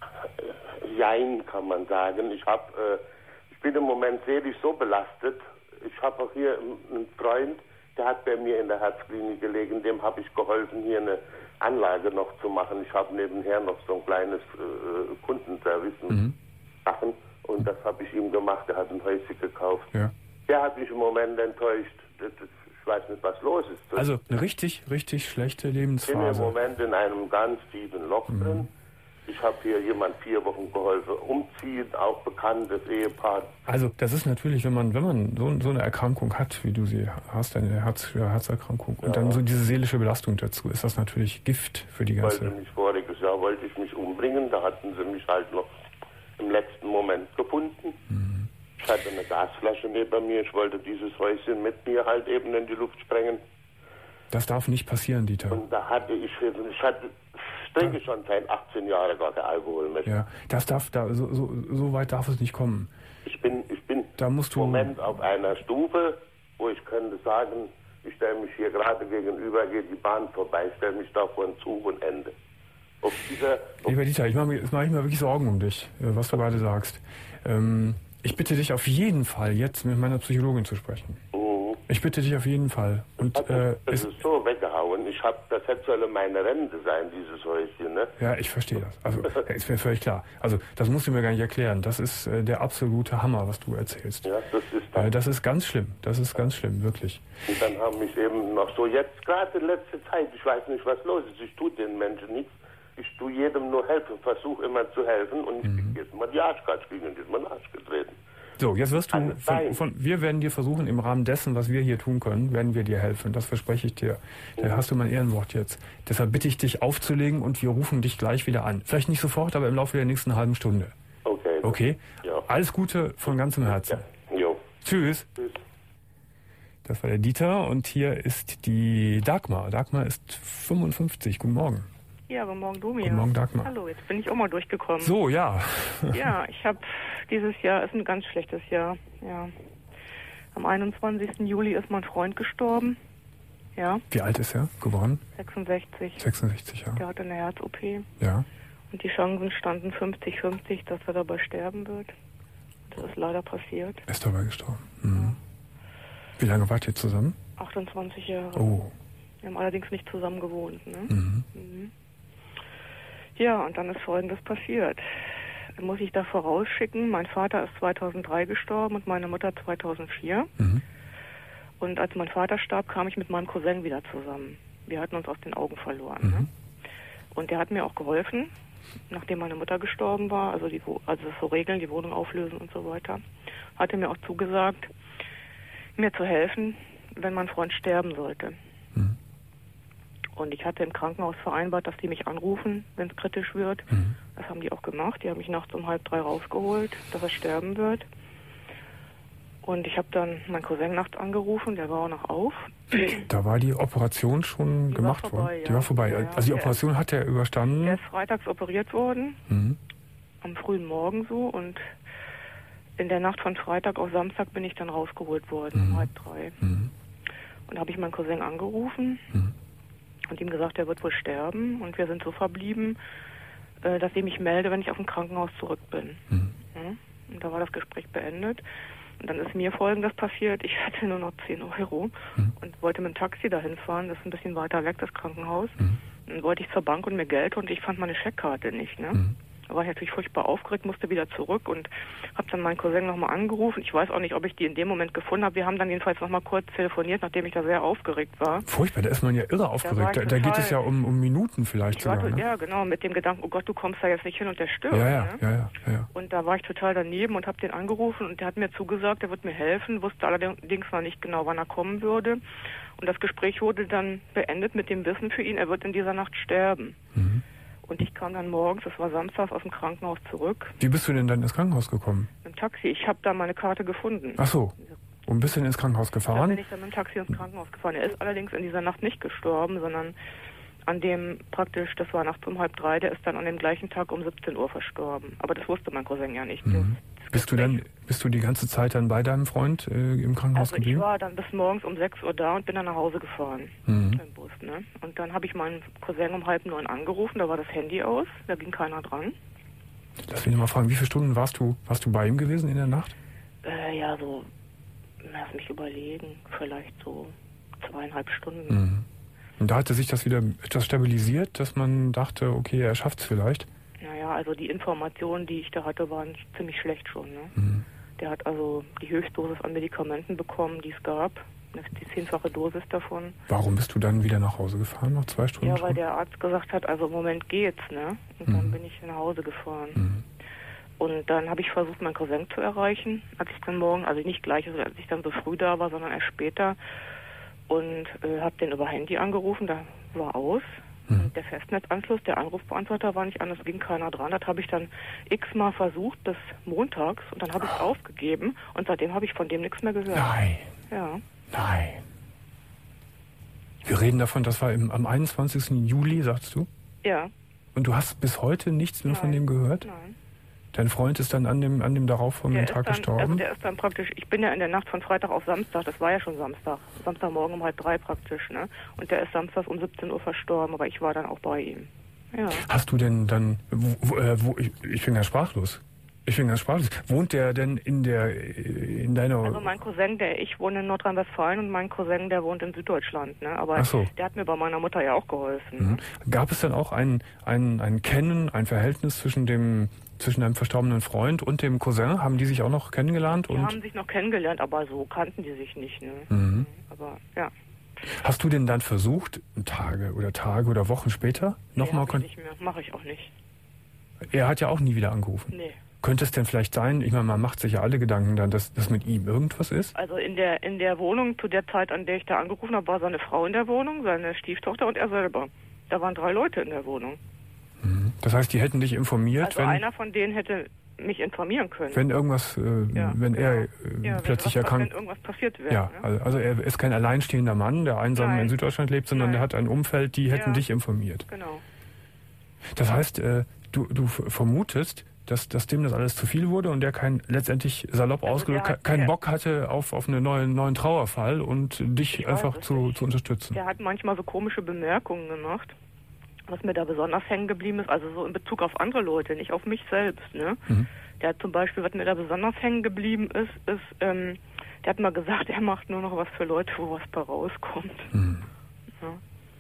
Jein, kann man sagen. Ich hab, äh, ich bin im Moment seelisch so belastet. Ich habe auch hier einen Freund, der hat bei mir in der Herzklinik gelegen. Dem habe ich geholfen, hier eine Anlage noch zu machen. Ich habe nebenher noch so ein kleines äh, Kundenservice mit mhm. Sachen. Und das habe ich ihm gemacht. Er hat ein Häuschen gekauft. Ja. Der hat mich im Moment enttäuscht. Das, das, Ich weiß nicht, was los ist. Also eine richtig, richtig schlechte Lebensphase. Ich bin im Moment in einem ganz tiefen Loch mhm. drin. Ich habe hier jemand vier Wochen geholfen, umziehen, auch bekanntes Ehepaar. Also das ist natürlich, wenn man wenn man so, so eine Erkrankung hat, wie du sie hast, eine Herz, Herzerkrankung und ja. dann so diese seelische Belastung dazu, ist das natürlich Gift für die ganze... Wollte mich voriges Jahr wollte ich mich umbringen, da hatten sie mich halt noch im letzten Moment gefunden. Mhm. Ich hatte eine Gasflasche neben mir, ich wollte dieses Häuschen mit mir halt eben in die Luft sprengen. Das darf nicht passieren, Dieter. Und da hatte ich, ich hatte, ich trinke schon seit achtzehn Jahren gar kein Alkohol mehr. Ja, das darf, da, so, so, so weit darf es nicht kommen. Ich bin, ich bin da musst du im Moment auf einer Stufe, wo ich könnte sagen, ich stelle mich hier gerade gegenüber, geht die Bahn vorbei, stelle mich da vor einen Zug und Ende. Ob dieser, ob Lieber Dieter, ich mache mir, mach ich mir wirklich Sorgen um dich, was du gerade sagst. Ähm, Ich bitte dich auf jeden Fall, jetzt mit meiner Psychologin zu sprechen. Mhm. Ich bitte dich auf jeden Fall. Und, also, äh, das ist so weggehauen. Ich ich habe, das hätte sollen meine Rente sein, dieses Häuschen, ne? Ja, ich verstehe das. Also, ist mir völlig klar. Also, das musst du mir gar nicht erklären. Das ist äh, der absolute Hammer, was du erzählst. Ja, das ist dann, äh, das ist ganz schlimm. Das ist ganz schlimm, wirklich. Und dann haben mich eben noch so, jetzt gerade in letzter Zeit, ich weiß nicht, was los ist, ich tue den Menschen nichts. Ich tue jedem nur helfen, versuche immer zu helfen und ich mhm. kriege jetzt mal die Arschkarte, ich bin jetzt mal Arsch getreten. So, jetzt wirst du, von, von, wir werden dir versuchen, im Rahmen dessen, was wir hier tun können, werden wir dir helfen. Das verspreche ich dir. Da mhm. hast du mein Ehrenwort jetzt. Deshalb bitte ich dich aufzulegen und wir rufen dich gleich wieder an. Vielleicht nicht sofort, aber im Laufe der nächsten halben Stunde. Okay. Okay? Ja. Alles Gute von ganzem Herzen. Ja. Jo. Tschüss. Tschüss. Das war der Dieter und hier ist die Dagmar. Dagmar ist fünfundfünfzig. Guten Morgen. Ja, guten Morgen, Domi. Guten Morgen, Dagmar. Hallo, jetzt bin ich auch mal durchgekommen. So, ja. Ja, ich habe dieses Jahr, ist ein ganz schlechtes Jahr, ja. Am einundzwanzigsten Juli ist mein Freund gestorben, ja. Wie alt ist er geworden? sechsundsechzig. sechsundsechzig, ja. Der hatte eine Herz-O P. Ja. Und die Chancen standen fünfzig fünfzig, dass er dabei sterben wird. Das ist leider passiert. Er ist dabei gestorben. Mhm. Wie lange wart ihr zusammen? achtundzwanzig Jahre. Oh. Wir haben allerdings nicht zusammen gewohnt, ne? Mhm. Mhm. Ja, und dann ist Folgendes passiert. Muss ich da vorausschicken, mein Vater ist zweitausenddrei gestorben und meine Mutter zweitausendvier. Mhm. Und als mein Vater starb, kam ich mit meinem Cousin wieder zusammen. Wir hatten uns aus den Augen verloren. Mhm. Ne? Und der hat mir auch geholfen, nachdem meine Mutter gestorben war, also, die, also das so regeln, die Wohnung auflösen und so weiter. Hatte mir auch zugesagt, mir zu helfen, wenn mein Freund sterben sollte. Mhm. Und ich hatte im Krankenhaus vereinbart, dass die mich anrufen, wenn es kritisch wird. Mhm. Das haben die auch gemacht. Die haben mich nachts um halb drei rausgeholt, dass er sterben wird. Und ich habe dann meinen Cousin nachts angerufen, der war auch noch auf. Da war die Operation schon die gemacht war vorbei, worden? Ja. Die war vorbei. Ja, ja. Also die Operation hat er überstanden? Der ist freitags operiert worden, mhm. am frühen Morgen so. Und in der Nacht von Freitag auf Samstag bin ich dann rausgeholt worden, mhm. um halb drei. Mhm. Und da habe ich meinen Cousin angerufen. Mhm. Und ihm gesagt, er wird wohl sterben. Und wir sind so verblieben, äh, dass ich mich melde, wenn ich aus dem Krankenhaus zurück bin. Mhm. Ja? Und da war das Gespräch beendet. Und dann ist mir Folgendes passiert. Ich hatte nur noch zehn Euro mhm. und wollte mit dem Taxi dahin fahren. Das ist ein bisschen weiter weg, das Krankenhaus. Mhm. Dann wollte ich zur Bank und mir Geld und ich fand meine Scheckkarte nicht. Ne? Mhm. Da war ich natürlich furchtbar aufgeregt, musste wieder zurück und habe dann meinen Cousin nochmal angerufen. Ich weiß auch nicht, ob ich die in dem Moment gefunden habe. Wir haben dann jedenfalls nochmal kurz telefoniert, nachdem ich da sehr aufgeregt war. Furchtbar, da ist man ja irre aufgeregt. Da, da geht es ja um, um Minuten vielleicht sogar. War, ne? Ja, genau, mit dem Gedanken, oh Gott, du kommst da jetzt nicht hin und der stirbt. Ja, ja, ne? ja, ja, ja. Und da war ich total daneben und habe den angerufen und der hat mir zugesagt, er wird mir helfen, wusste allerdings noch nicht genau, wann er kommen würde. Und das Gespräch wurde dann beendet mit dem Wissen für ihn, er wird in dieser Nacht sterben. Mhm. Und ich kam dann morgens, das war samstags, aus dem Krankenhaus zurück. Wie bist du denn dann ins Krankenhaus gekommen? Mit dem Taxi. Ich habe da meine Karte gefunden. Ach so. Und ein bisschen ins Krankenhaus Da gefahren? bin ich dann mit dem Taxi ins Krankenhaus gefahren. Er ist allerdings in dieser Nacht nicht gestorben, sondern an dem praktisch, das war nachts um halb drei, der ist dann an dem gleichen Tag um siebzehn Uhr verstorben. Aber das wusste mein Cousin ja nicht. Mhm. Das, das bist du dann, bist du die ganze Zeit dann bei deinem Freund äh, im Krankenhaus also geblieben? ich war dann bis morgens um sechs Uhr da und bin dann nach Hause gefahren. Mhm. Mit dem Bus, ne? Und dann habe ich meinen Cousin um halb neun angerufen, da war das Handy aus, da ging keiner dran. Lass mich mal fragen, wie viele Stunden warst du, warst du bei ihm gewesen in der Nacht? Äh, ja, so, lass mich überlegen, vielleicht so zweieinhalb Stunden. Mhm. Und da hatte sich das wieder etwas stabilisiert, dass man dachte, okay, er schafft es vielleicht? Naja, also die Informationen, die ich da hatte, waren ziemlich schlecht schon. Ne? Mhm. Der hat also die Höchstdosis an Medikamenten bekommen, die es gab. Die zehnfache Dosis davon. Warum bist du dann wieder nach Hause gefahren, noch zwei Stunden? Ja, schon? weil der Arzt gesagt hat, also im Moment geht's, ne? Und mhm. dann bin ich nach Hause gefahren. Mhm. Und dann habe ich versucht, meinen Cousin zu erreichen, als ich dann morgen, also nicht gleich, also als ich dann so früh da war, sondern erst später. Und äh, habe den über Handy angerufen, da war aus. Mhm. Und der Festnetzanschluss, der Anrufbeantworter war nicht an, es ging keiner dran. Das habe ich dann x-mal versucht bis montags und dann habe ich es aufgegeben und seitdem habe ich von dem nichts mehr gehört. Nein. Ja. Nein. Wir reden davon, das war im, am einundzwanzigsten Juli, sagst du? Ja. Und du hast bis heute nichts mehr Nein. von dem gehört? Nein. Dein Freund ist dann an dem, an dem darauffolgenden Tag dann, gestorben? Also der ist dann praktisch, ich bin ja in der Nacht von Freitag auf Samstag, das war ja schon Samstag, Samstagmorgen um halb drei praktisch, ne? Und der ist samstags um siebzehn Uhr verstorben, aber ich war dann auch bei ihm. Ja. Hast du denn dann, wo, wo, äh, wo ich, ich bin ja sprachlos. Ich bin ganz sprachlos. Wohnt der denn in der, in deiner... Also mein Cousin, der, ich wohne in Nordrhein-Westfalen und mein Cousin, der wohnt in Süddeutschland, ne? Aber Ach so. der hat mir bei meiner Mutter ja auch geholfen. Mhm. Ne? Gab es dann auch ein, ein, ein Kennen, ein Verhältnis zwischen dem, zwischen deinem verstorbenen Freund und dem Cousin? Haben die sich auch noch kennengelernt? Die und haben sich noch kennengelernt, aber so kannten die sich nicht, ne? Mhm. Aber, ja. Hast du denn dann versucht, Tage oder Tage oder Wochen später nochmal... Nee, nicht mehr. Mache ich auch nicht. Er hat ja auch nie wieder angerufen. Nee. Könnte es denn vielleicht sein, ich meine, man macht sich ja alle Gedanken dann, dass, dass mit ihm irgendwas ist? Also in der in der Wohnung, zu der Zeit, an der ich da angerufen habe, war seine Frau in der Wohnung, seine Stieftochter und er selber. Da waren drei Leute in der Wohnung. Mhm. Das heißt, die hätten dich informiert, Also wenn... einer von denen hätte mich informieren können. Wenn irgendwas, äh, ja, wenn ja. er äh, ja, plötzlich wenn was, erkrankt... Wenn irgendwas passiert wäre. Ja, Ne? also, also er ist kein alleinstehender Mann, der einsam Nein. in Süddeutschland lebt, sondern Nein. der hat ein Umfeld, die hätten Ja. dich informiert. Genau. Das heißt, äh, du, du vermutest, dass, dass dem das alles zu viel wurde und der kein letztendlich salopp Also ausgedrückt der hat- keinen der- Bock hatte auf, auf einen neuen, neuen Trauerfall und dich Ich weiß einfach es zu, nicht. zu unterstützen. Der hat manchmal so komische Bemerkungen gemacht, was mir da besonders hängen geblieben ist, also so in Bezug auf andere Leute, nicht auf mich selbst. Ne? Mhm. Der hat zum Beispiel, was mir da besonders hängen geblieben ist, ist, ähm, der hat mal gesagt, er macht nur noch was für Leute, wo was bei rauskommt. Mhm. Ja.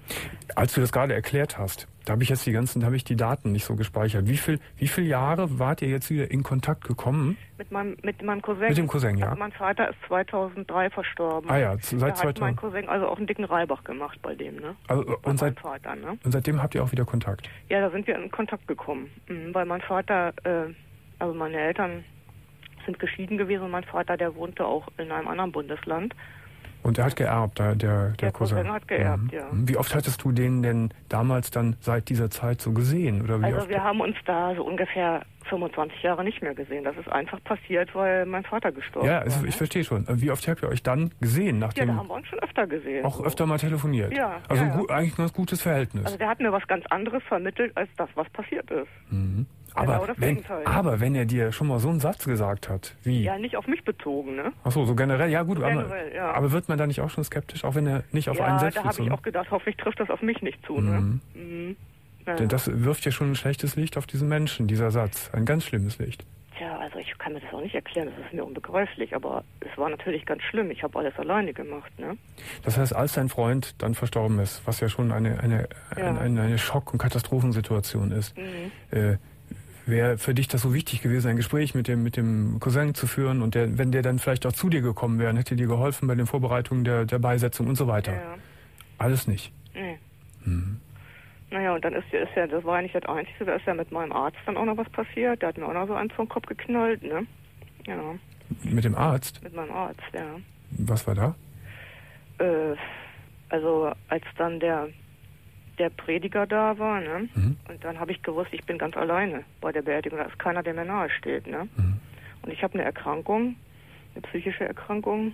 Als du das gerade erklärt hast, da habe ich jetzt die ganzen, da habe ich die Daten nicht so gespeichert. Wie viel, wie viele Jahre wart ihr jetzt wieder in Kontakt gekommen? Mit meinem, mit meinem Cousin. Mit dem Cousin, ja. Also mein Vater ist zweitausenddrei verstorben. Ah ja, seit da hat zweitausend. mein Cousin also auch einen dicken Reibach gemacht bei dem, ne? Also, Bei und, seit, meinem Vater, ne? und seitdem habt ihr auch wieder Kontakt? Ja, da sind wir in Kontakt gekommen. Mhm, weil mein Vater, äh, also meine Eltern sind geschieden gewesen und mein Vater, der wohnte auch in einem anderen Bundesland. Und er hat geerbt, der, der, der, Der Cousin. Cousin hat geerbt, Mhm. ja. Wie oft hattest du den denn damals dann seit dieser Zeit so gesehen? Oder wie Also oft? wir haben uns da so ungefähr fünfundzwanzig Jahre nicht mehr gesehen. Das ist einfach passiert, weil mein Vater gestorben Ja, war. also ne? ich verstehe schon. Wie oft habt ihr euch dann gesehen? Ja, Nachdem da haben wir uns schon öfter gesehen. auch so. öfter mal telefoniert? Ja, Also ja, ein gut, eigentlich ein ganz gutes Verhältnis. Also der hat mir was ganz anderes vermittelt, als das, was passiert ist. Mhm. Genau Aber, das wenn, Gegenteil. aber wenn er dir schon mal so einen Satz gesagt hat, wie... Ja, nicht auf mich bezogen, ne? Ach so, so generell, ja gut, So aber, generell, ja. aber wird man da nicht auch schon skeptisch, auch wenn er nicht auf ja, einen selbst da habe ich bezogen? auch gedacht, hoffentlich trifft das auf mich nicht zu, ne? Mhm. Mhm. Ja. Denn das wirft ja schon ein schlechtes Licht auf diesen Menschen, dieser Satz. Ein ganz schlimmes Licht. Tja, also ich kann mir das auch nicht erklären, das ist mir unbegreiflich, aber es war natürlich ganz schlimm. Ich habe alles alleine gemacht, ne? Das heißt, als dein Freund dann verstorben ist, was ja schon eine, eine, Ja. eine, eine, eine Schock- und Katastrophensituation ist, Mhm. äh, wäre für dich das so wichtig gewesen, ein Gespräch mit dem, mit dem Cousin zu führen und der, wenn der dann vielleicht auch zu dir gekommen wäre, hätte dir geholfen bei den Vorbereitungen der, der Beisetzung und so weiter. Ja. Alles nicht. Nee. Hm. Naja, und dann ist, ist ja, das war ja nicht das Einzige, da ist ja mit meinem Arzt dann auch noch was passiert. Der hat mir auch noch so eins vom Kopf geknallt, ne? Ja, Mit dem Arzt? mit meinem Arzt, ja. Was war da? Äh, also als dann der der Prediger da war, ne? Mhm. Und dann habe ich gewusst, ich bin ganz alleine bei der Beerdigung. Da ist keiner, der mir nahe steht, ne? Mhm. Und ich habe eine Erkrankung, eine psychische Erkrankung.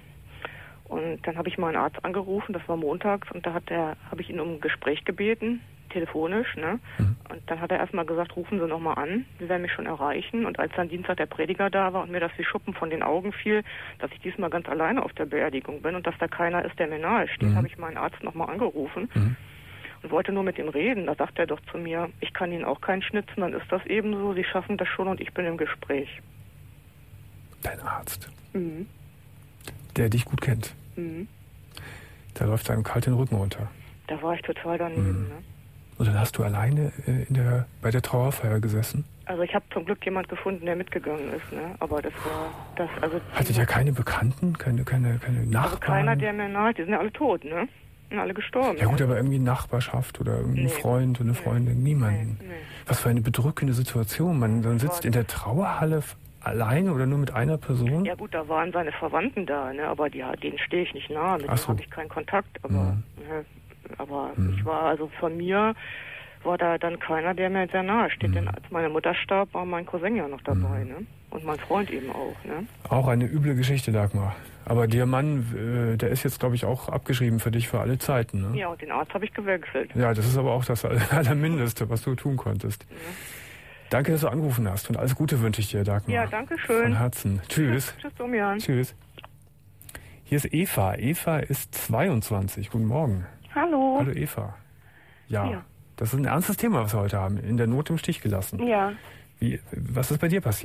Und dann habe ich meinen Arzt angerufen, das war montags, und da hat der, habe ich ihn um ein Gespräch gebeten, telefonisch, ne? Mhm. Und dann hat er erstmal gesagt, rufen Sie nochmal an, Sie werden mich schon erreichen. Und als dann Dienstag der Prediger da war und mir das wie Schuppen von den Augen fiel, dass ich diesmal ganz alleine auf der Beerdigung bin und dass da keiner ist, der mir nahe steht, Mhm. habe ich meinen Arzt nochmal angerufen. Mhm. Und wollte nur mit ihm reden. Da sagt er doch zu mir, ich kann Ihnen auch keinen schnitzen, dann ist das eben so, Sie schaffen das schon und ich bin im Gespräch. Dein Arzt, Mhm. der dich gut kennt. Mhm. Da läuft einem kalt den Rücken runter. Da war ich total daneben. Mhm. Ne? Und dann hast du alleine äh, in der, bei der Trauerfeier gesessen? Also ich habe zum Glück jemand gefunden, der mitgegangen ist. Ne? Aber das war das, also... Hattet ihr keine Bekannten, keine, keine, keine Nachbarn? Also keiner, der mir nahe, die sind ja alle tot, ne? Sind alle gestorben. Ja gut, aber irgendwie Nachbarschaft oder irgendein Nee. Freund oder eine Freundin, niemanden. Nee, nee. Was für eine bedrückende Situation. Man dann sitzt in der Trauerhalle f- alleine oder nur mit einer Person? Ja gut, da waren seine Verwandten da, ne? Aber die, denen stehe ich nicht nahe, mit Ach denen so. habe ich keinen Kontakt. Aber, Mhm. ne? aber Mhm. ich war, also von mir war da dann keiner, der mir sehr nahe steht. Mhm. Denn als meine Mutter starb, war mein Cousin ja noch dabei, Mhm. ne? Und mein Freund eben auch, ne? Auch eine üble Geschichte, Dagmar. Aber der Mann, äh, der ist jetzt, glaube ich, auch abgeschrieben für dich für alle Zeiten. Ne? Ja, und den Arzt habe ich gewechselt. Ja, das ist aber auch das Allermindeste, was du tun konntest. Ja. Danke, dass du angerufen hast und alles Gute wünsche ich dir, Dagmar. Ja, danke schön. Von Herzen. Tschüss. Tschüss, Domian. Tschüss. Hier ist Eva. Eva ist zweiundzwanzig. Guten Morgen. Hallo. Hallo Eva. Ja, Ja. das ist ein ernstes Thema, was wir heute haben. In der Not im Stich gelassen. Ja, Wie, was ist bei dir passiert?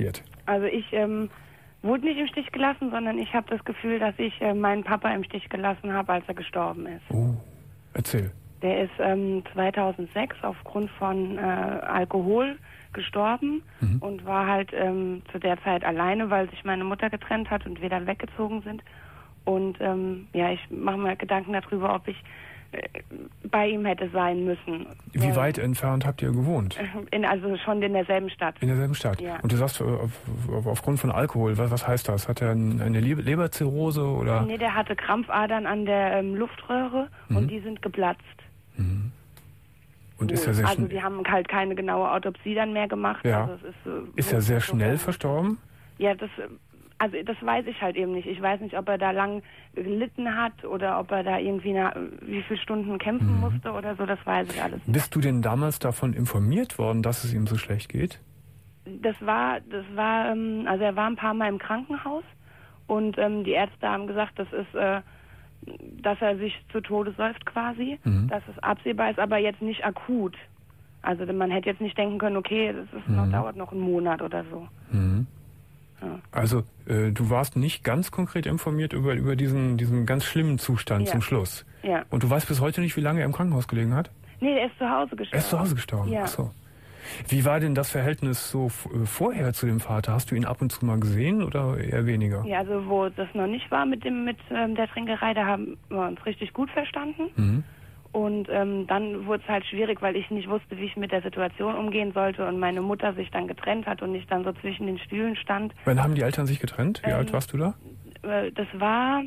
Also ich ähm, wurde nicht im Stich gelassen, sondern ich habe das Gefühl, dass ich äh, meinen Papa im Stich gelassen habe, als er gestorben ist. Oh, erzähl. Der ist ähm, zweitausendsechs aufgrund von äh, Alkohol gestorben mhm. und war halt ähm, zu der Zeit alleine, weil sich meine Mutter getrennt hat und wir dann weggezogen sind. Und ähm, ja, ich mache mir Gedanken darüber, ob ich äh, bei ihm hätte sein müssen. Wie ja. weit entfernt habt ihr gewohnt? In, also schon in derselben Stadt. In derselben Stadt? Ja. Und du sagst, auf, auf, aufgrund von Alkohol, was, was heißt das? Hat er eine Leberzirrhose oder? Nee, der hatte Krampfadern an der ähm, Luftröhre mhm. und die sind geplatzt. Mhm. Und ist er sehr also die haben halt keine genaue Autopsie dann mehr gemacht. Ja. Also es ist, äh, ist er sehr schnell so verstorben? Ja, das, also das weiß ich halt eben nicht. Ich weiß nicht, ob er da lang gelitten hat oder ob er da irgendwie na, wie viele Stunden kämpfen mhm. musste oder so. Das weiß ich alles nicht. Bist du denn damals davon informiert worden, dass es ihm so schlecht geht? Das war, das war, ähm, also er war ein paar Mal im Krankenhaus und ähm, die Ärzte haben gesagt, das ist äh, dass er sich zu Tode säuft quasi, mhm. dass es absehbar ist, aber jetzt nicht akut. Also man hätte jetzt nicht denken können, okay, das ist noch, mhm. dauert noch einen Monat oder so. Mhm. Ja. Also äh, du warst nicht ganz konkret informiert über, über diesen, diesen ganz schlimmen Zustand ja. zum Schluss. Ja. Und du weißt bis heute nicht, wie lange er im Krankenhaus gelegen hat? Nee, er ist zu Hause gestorben. Er ist zu Hause gestorben, ja. Ach so. Wie war denn das Verhältnis so äh, vorher zu dem Vater? Hast du ihn ab und zu mal gesehen oder eher weniger? Ja, also wo das noch nicht war mit dem mit ähm, der Trinkerei, da haben wir uns richtig gut verstanden. Mhm. Und ähm, dann wurde es halt schwierig, weil ich nicht wusste, wie ich mit der Situation umgehen sollte und meine Mutter sich dann getrennt hat und ich dann so zwischen den Stühlen stand. Wann haben die Eltern sich getrennt? Wie ähm, alt warst du da? Äh, das war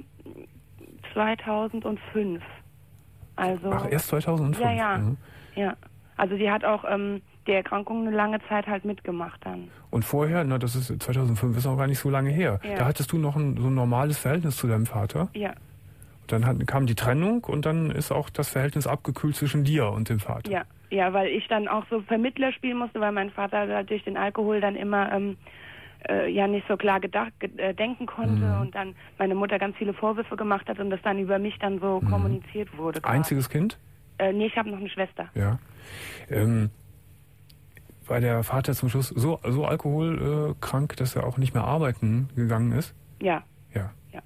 zweitausendfünf. Also, Ach, erst zweitausendfünf? Ja, ja. Mhm. ja. Also die hat auch ähm, die Erkrankung eine lange Zeit halt mitgemacht dann. Und vorher, na das ist zweitausendfünf, ist auch gar nicht so lange her. Ja. Da hattest du noch ein so ein normales Verhältnis zu deinem Vater? Ja. Dann hat, kam die Trennung und dann ist auch das Verhältnis abgekühlt zwischen dir und dem Vater. Ja, ja, weil ich dann auch so Vermittler spielen musste, weil mein Vater halt durch den Alkohol dann immer ähm, äh, ja nicht so klar gedacht, äh, denken konnte mhm. und dann meine Mutter ganz viele Vorwürfe gemacht hat und das dann über mich dann so mhm. kommuniziert wurde. Quasi. Einziges Kind? Äh, nee, ich habe noch eine Schwester. Ja. Ähm, war der Vater zum Schluss so, so alkoholkrank, dass er auch nicht mehr arbeiten gegangen ist? Ja. Ja. Ja.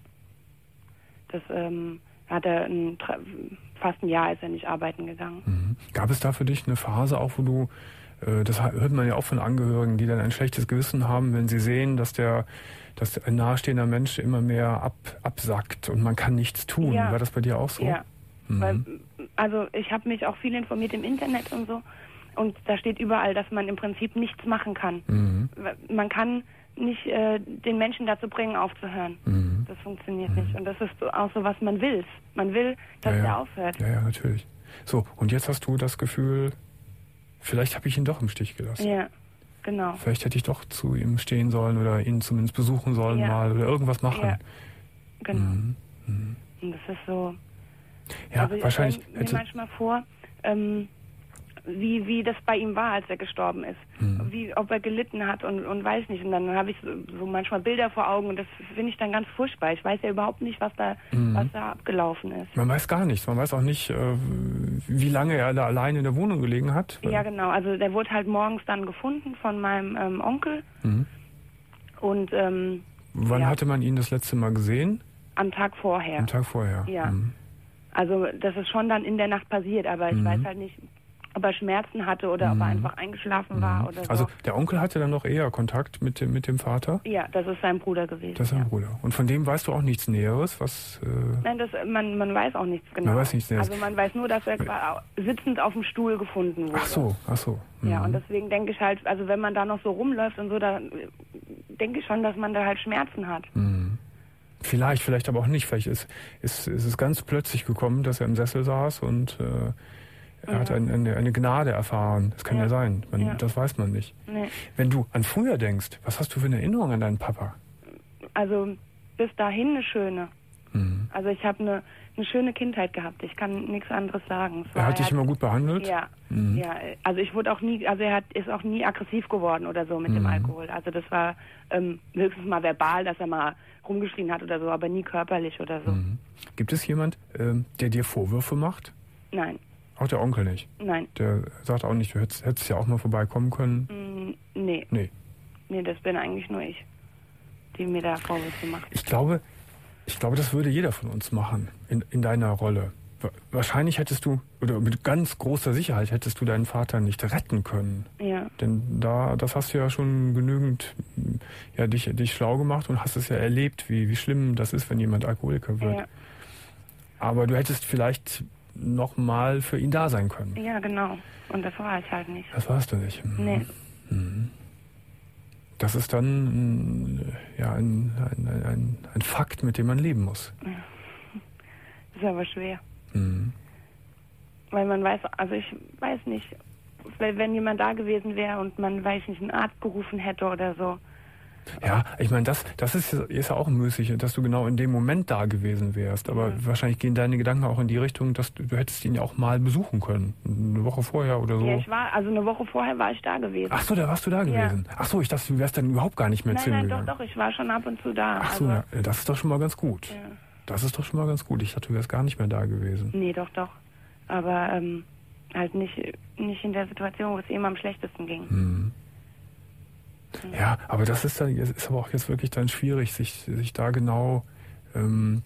Das ähm, hat er ein, fast ein Jahr ist er nicht arbeiten gegangen. Mhm. Gab es da für dich eine Phase auch, wo du, äh, das hört man ja auch von Angehörigen, die dann ein schlechtes Gewissen haben, wenn sie sehen, dass der, dass ein nahestehender Mensch immer mehr ab, absackt und man kann nichts tun. Ja. War das bei dir auch so? Ja. Mhm. Weil, also ich habe mich auch viel informiert im Internet und so. Und da steht überall, dass man im Prinzip nichts machen kann. Mhm. Man kann nicht äh, den Menschen dazu bringen, aufzuhören. Mhm. Das funktioniert mhm. nicht. Und das ist auch so, was man will. Man will, dass ja, ja. er aufhört. Ja, ja, natürlich. So, und jetzt hast du das Gefühl, vielleicht habe ich ihn doch im Stich gelassen. Ja, genau. Vielleicht hätte ich doch zu ihm stehen sollen oder ihn zumindest besuchen sollen ja. mal oder irgendwas machen. Ja, genau. Mhm. Mhm. Und das ist so... Ja, also wahrscheinlich... Ich stelle mir manchmal vor... Ähm, Wie, wie das bei ihm war, als er gestorben ist. Mhm. Wie, ob er gelitten hat und, und weiß nicht. Und dann habe ich so, so manchmal Bilder vor Augen und das finde ich dann ganz furchtbar. Ich weiß ja überhaupt nicht, was da, mhm. was da abgelaufen ist. Man weiß gar nichts. Man weiß auch nicht, äh, wie lange er da allein in der Wohnung gelegen hat. Ja, genau. Also der wurde halt morgens dann gefunden von meinem ähm, Onkel. Mhm. Und ähm, wann ja. hatte man ihn das letzte Mal gesehen? Am Tag vorher. Am Tag vorher. Ja. Mhm. Also das ist schon dann in der Nacht passiert, aber ich mhm. weiß halt nicht, ob er Schmerzen hatte oder mhm. ob er einfach eingeschlafen war oder so. Also der Onkel hatte dann noch eher Kontakt mit dem, mit dem Vater? Ja, das ist sein Bruder gewesen. Das ist sein ja. Bruder. Und von dem weißt du auch nichts Näheres? Was, äh Nein, das, man, man weiß auch nichts genau. Man weiß nichts Näheres. Also man weiß nur, dass er sitzend auf dem Stuhl gefunden wurde. Ach so, ach so. Mhm. Ja, und deswegen denke ich halt, also wenn man da noch so rumläuft und so, da denke ich schon, dass man da halt Schmerzen hat. Mhm. Vielleicht, vielleicht aber auch nicht. Vielleicht ist, ist, ist es ganz plötzlich gekommen, dass er im Sessel saß und äh, er ja. hat ein, eine, eine Gnade erfahren. Das kann ja, ja sein. Man, ja. Das weiß man nicht. Nee. Wenn du an früher denkst, was hast du für eine Erinnerung an deinen Papa? Also bis dahin eine schöne. Mhm. Also ich habe eine, eine schöne Kindheit gehabt. Ich kann nichts anderes sagen. Er hat dich hat, immer gut behandelt? Ja. Mhm. ja. Also ich wurde auch nie, also er hat, ist auch nie aggressiv geworden oder so mit mhm. dem Alkohol. Also das war ähm, höchstens mal verbal, dass er mal rumgeschrien hat oder so, aber nie körperlich oder so. Mhm. Gibt es jemand, ähm, der dir Vorwürfe macht? Nein. Auch der Onkel nicht? Nein. Der sagt auch nicht, du hättest, hättest ja auch mal vorbeikommen können? Mm, nee. Nee. nee, das bin eigentlich nur ich, die mir da Vorwürfe macht. Ich glaube, ich glaube, das würde jeder von uns machen, in, in deiner Rolle. Wahrscheinlich hättest du, oder mit ganz großer Sicherheit hättest du deinen Vater nicht retten können. Ja. Denn da, das hast du ja schon genügend, ja, dich, dich schlau gemacht und hast es ja erlebt, wie, wie schlimm das ist, wenn jemand Alkoholiker wird. Ja. Aber du hättest vielleicht noch mal für ihn da sein können. Ja, genau. Und das war ich halt nicht. Das warst du nicht. Mhm. Nee. Mhm. Das ist dann ja, ein, ein, ein, ein Fakt, mit dem man leben muss. Ja. Das ist aber schwer. Mhm. Weil man weiß, also ich weiß nicht, wenn jemand da gewesen wäre und man, weiß nicht, einen Arzt gerufen hätte oder so. Ja, ich meine, das, das ist, ist ja auch müßig, dass du genau in dem Moment da gewesen wärst. Aber ja. wahrscheinlich gehen deine Gedanken auch in die Richtung, dass du, du hättest ihn ja auch mal besuchen können. Eine Woche vorher oder so. Ja, ich war, also eine Woche vorher war ich da gewesen. Ach so, da warst du da gewesen. Ja. Ach so, ich dachte, du wärst dann überhaupt gar nicht mehr zu ihm gegangen. Nein, nein, doch, doch, ich war schon ab und zu da. Ach so, also, ja, das ist doch schon mal ganz gut. Ja. Das ist doch schon mal ganz gut. Ich dachte, du wärst gar nicht mehr da gewesen. Nee, doch, doch. Aber ähm, halt nicht, nicht in der Situation, wo es ihm am schlechtesten ging. Hm. Ja, aber das ist dann ist aber auch jetzt wirklich dann schwierig, sich, sich da genau ähm,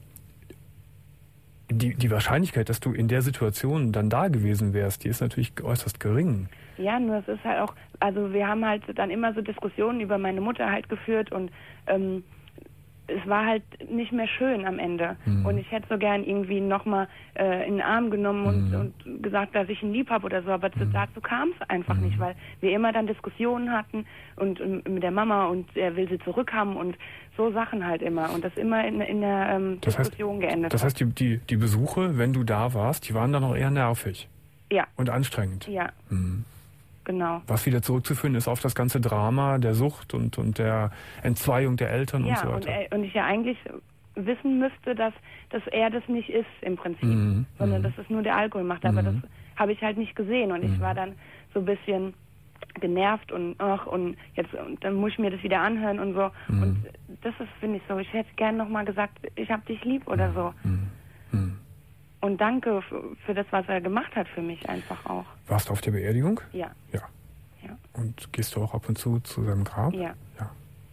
die, die Wahrscheinlichkeit, dass du in der Situation dann da gewesen wärst, die ist natürlich äußerst gering. Ja, nur es ist halt auch, also wir haben halt dann immer so Diskussionen über meine Mutter halt geführt und ähm, es war halt nicht mehr schön am Ende. Mhm. Und ich hätte so gern irgendwie nochmal äh, in den Arm genommen und, mhm. und gesagt, dass ich ihn lieb habe oder so. Aber mhm. dazu kam es einfach mhm. nicht, weil wir immer dann Diskussionen hatten und, und mit der Mama und er will sie zurückhaben und so Sachen halt immer. Und das immer in, in der ähm, das Diskussion heißt, geendet Das heißt, die, die, die Besuche, wenn du da warst, die waren dann auch eher nervig. Ja. Und anstrengend. Ja. Mhm. Genau. Was wieder zurückzuführen ist auf das ganze Drama der Sucht und, und der Entzweiung der Eltern ja, und so weiter. Und, er, und ich ja eigentlich wissen müsste, dass, dass er das nicht ist im Prinzip, mhm. sondern mhm. dass es nur der Alkohol macht. Aber mhm. das habe ich halt nicht gesehen und mhm. ich war dann so ein bisschen genervt und ach und jetzt und dann muss ich mir das wieder anhören und so. Mhm. Und das ist, finde ich so, ich hätte gerne nochmal gesagt, ich habe dich lieb oder mhm. so. Mhm. Mhm. Und danke für, für das, was er gemacht hat für mich einfach auch. Warst du auf der Beerdigung? Ja. Ja. Ja. Und gehst du auch ab und zu zu seinem Grab? Ja. Ja.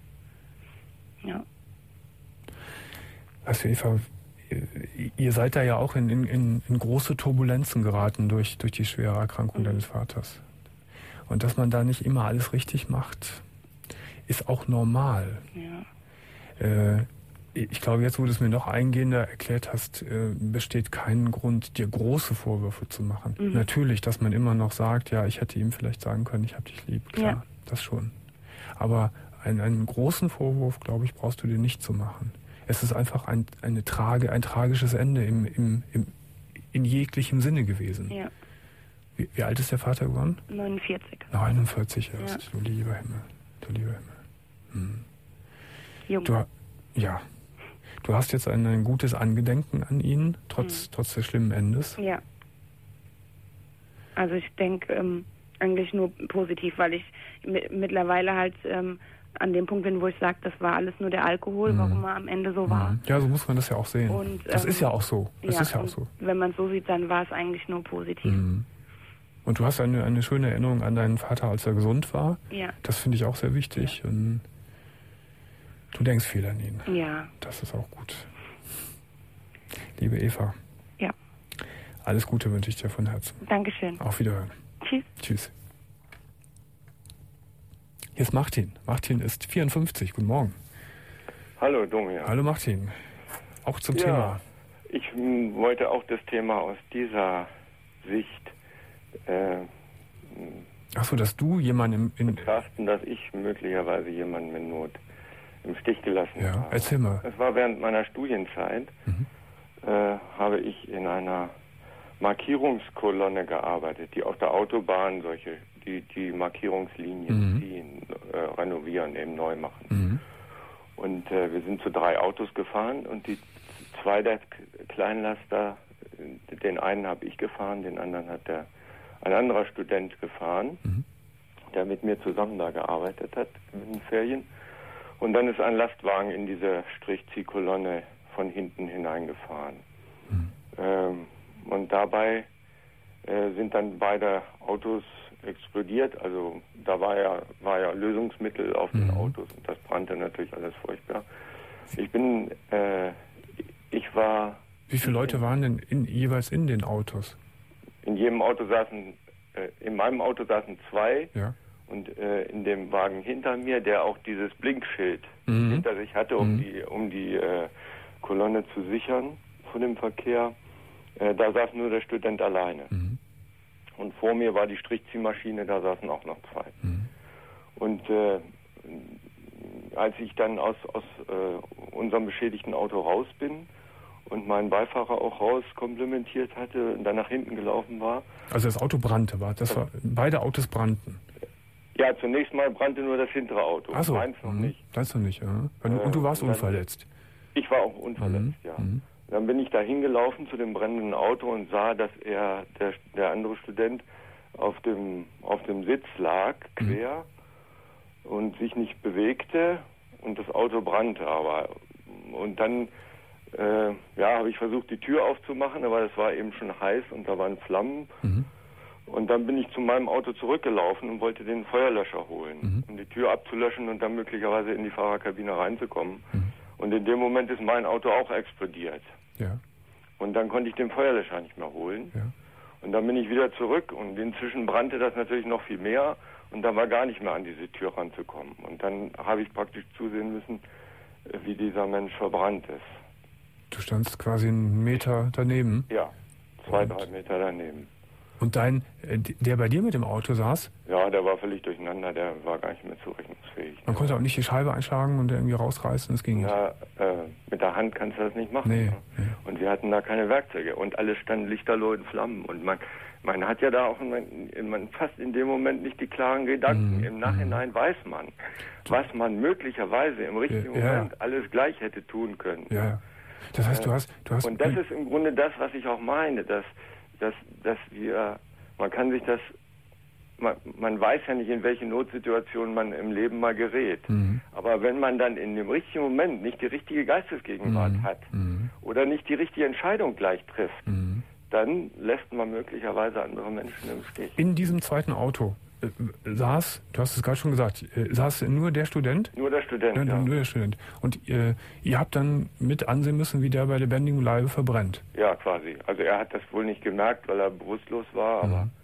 Ja. Weißt du, Eva, ihr seid da ja auch in, in, in große Turbulenzen geraten durch, durch die schwere Erkrankung mhm. deines Vaters. Und dass man da nicht immer alles richtig macht, ist auch normal. Ja. Äh, Ich glaube, jetzt, wo du es mir noch eingehender erklärt hast, äh, besteht kein Grund, dir große Vorwürfe zu machen. Mhm. Natürlich, dass man immer noch sagt, ja, ich hätte ihm vielleicht sagen können, ich habe dich lieb. Klar, ja. Das schon. Aber einen, einen großen Vorwurf, glaube ich, brauchst du dir nicht zu machen. Es ist einfach ein, eine Trage, ein tragisches Ende im, im, im, in jeglichem Sinne gewesen. Ja. Wie, wie alt ist der Vater geworden? neunundvierzig. neunundvierzig erst. Ja. Du lieber Himmel. Du lieber Himmel. Hm. Jung. Du, ja. Du hast jetzt ein, ein gutes Angedenken an ihn, trotz, hm. trotz des schlimmen Endes. Ja. Also ich denke ähm, eigentlich nur positiv, weil ich m- mittlerweile halt ähm, an dem Punkt bin, wo ich sage, das war alles nur der Alkohol, mhm. warum er am Ende so war. Ja, so muss man das ja auch sehen. Und, das ähm, ist ja auch so. Das ja, ist ja auch so. Wenn man es so sieht, dann war es eigentlich nur positiv. Mhm. Und du hast eine, eine schöne Erinnerung an deinen Vater, als er gesund war. Ja. Das finde ich auch sehr wichtig. Ja. Und du denkst viel an ihn. Ja. Das ist auch gut. Liebe Eva. Ja. Alles Gute wünsche ich dir von Herzen. Dankeschön. Auf Wiederhören. Tschüss. Tschüss. Hier ist Martin. Martin ist vierundfünfzig. Guten Morgen. Hallo, Domian. Hallo, Martin. Auch zum ja, Thema. Ich m, wollte auch das Thema aus dieser Sicht äh, Ach so, dass du jemanden im... In betrachten, dass ich möglicherweise jemanden mit Not im Stich gelassen ja, habe. Erzähl mal. Es war während meiner Studienzeit, mhm. äh, habe ich in einer Markierungskolonne gearbeitet, die auf der Autobahn solche, die, die Markierungslinien mhm. ziehen, äh, renovieren, eben neu machen. Mhm. Und äh, wir sind zu drei Autos gefahren und die zwei der Kleinlaster, den einen habe ich gefahren, den anderen hat der, ein anderer Student gefahren, mhm. der mit mir zusammen da gearbeitet hat in den Ferien. Und dann ist ein Lastwagen in diese Strichziehkolonne von hinten hineingefahren. Mhm. Ähm, und dabei äh, sind dann beide Autos explodiert. Also da war ja, war ja Lösungsmittel auf den mhm. Autos und das brannte natürlich alles furchtbar. Ich bin, äh, ich war... Wie viele Leute waren denn in, jeweils in den Autos? In jedem Auto saßen, äh, in meinem Auto saßen zwei ja. und äh, in dem Wagen hinter mir, der auch dieses Blinkschild mhm. hinter sich hatte, um mhm. die, um die äh, Kolonne zu sichern von dem Verkehr, äh, da saß nur der Student alleine. Mhm. Und vor mir war die Strichziehmaschine, da saßen auch noch zwei. Mhm. Und äh, als ich dann aus, aus äh, unserem beschädigten Auto raus bin und meinen Beifahrer auch raus komplimentiert hatte und dann nach hinten gelaufen war. Also das Auto brannte, war das war, beide Autos brannten? Ja, zunächst mal brannte nur das hintere Auto. Ach so, meins noch mhm. nicht. Das noch nicht, ja. Und du warst äh, unverletzt? Ich war auch unverletzt, mhm. ja. Mhm. Dann bin ich da hingelaufen zu dem brennenden Auto und sah, dass er, der, der andere Student, auf dem, auf dem Sitz lag, quer, mhm. und sich nicht bewegte und das Auto brannte aber. Und dann äh, ja, habe ich versucht, die Tür aufzumachen, aber es war eben schon heiß und da waren Flammen. Mhm. Und dann bin ich zu meinem Auto zurückgelaufen und wollte den Feuerlöscher holen, mhm. um die Tür abzulöschen und dann möglicherweise in die Fahrerkabine reinzukommen. Mhm. Und in dem Moment ist mein Auto auch explodiert. Ja. Und dann konnte ich den Feuerlöscher nicht mehr holen. Ja. Und dann bin ich wieder zurück und inzwischen brannte das natürlich noch viel mehr und dann war gar nicht mehr an diese Tür ranzukommen. Und dann habe ich praktisch zusehen müssen, wie dieser Mensch verbrannt ist. Du standst quasi einen Meter daneben? Ja, zwei, und, drei Meter daneben. Und dein, der bei dir mit dem Auto saß? Ja, der war völlig durcheinander, der war gar nicht mehr zurechnungsfähig. Man konnte auch nicht die Scheibe einschlagen und irgendwie rausreißen, das ging nicht? Ja, äh, mit der Hand kannst du das nicht machen. Nee, ne? nee. Und wir hatten da keine Werkzeuge und alles stand lichterloh in Flammen. Und man, man hat ja da auch man, man fast in dem Moment nicht die klaren Gedanken. Mhm. Im Nachhinein weiß man, was man möglicherweise im richtigen ja, ja. Moment alles gleich hätte tun können. Ja. Das heißt, du hast, du hast... Und das ist im Grunde das, was ich auch meine, dass, dass, dass wir, man kann sich das, man, man weiß ja nicht, in welche Notsituation man im Leben mal gerät. Mhm. Aber wenn man dann in dem richtigen Moment nicht die richtige Geistesgegenwart mhm. hat mhm. oder nicht die richtige Entscheidung gleich trifft, mhm. dann lässt man möglicherweise andere Menschen im Stich. In diesem zweiten Auto äh, saß, du hast es gerade schon gesagt, äh, saß nur der Student? Nur der Student, ja. ja. Nur der Student. Und äh, ihr habt dann mit ansehen müssen, wie der bei lebendigem Leibe verbrennt? Ja, quasi. Also er hat das wohl nicht gemerkt, weil er bewusstlos war, aber... Mhm.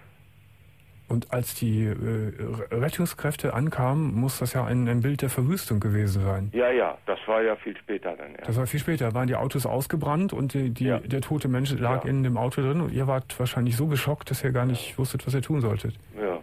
Und als die äh, Rettungskräfte ankamen, muss das ja ein, ein Bild der Verwüstung gewesen sein. Ja, ja, das war ja viel später dann. Ja. Das war viel später. Waren die Autos ausgebrannt und die, die, ja. der tote Mensch lag ja. in dem Auto drin und ihr wart wahrscheinlich so geschockt, dass ihr gar nicht ja. wusstet, was ihr tun solltet. Ja.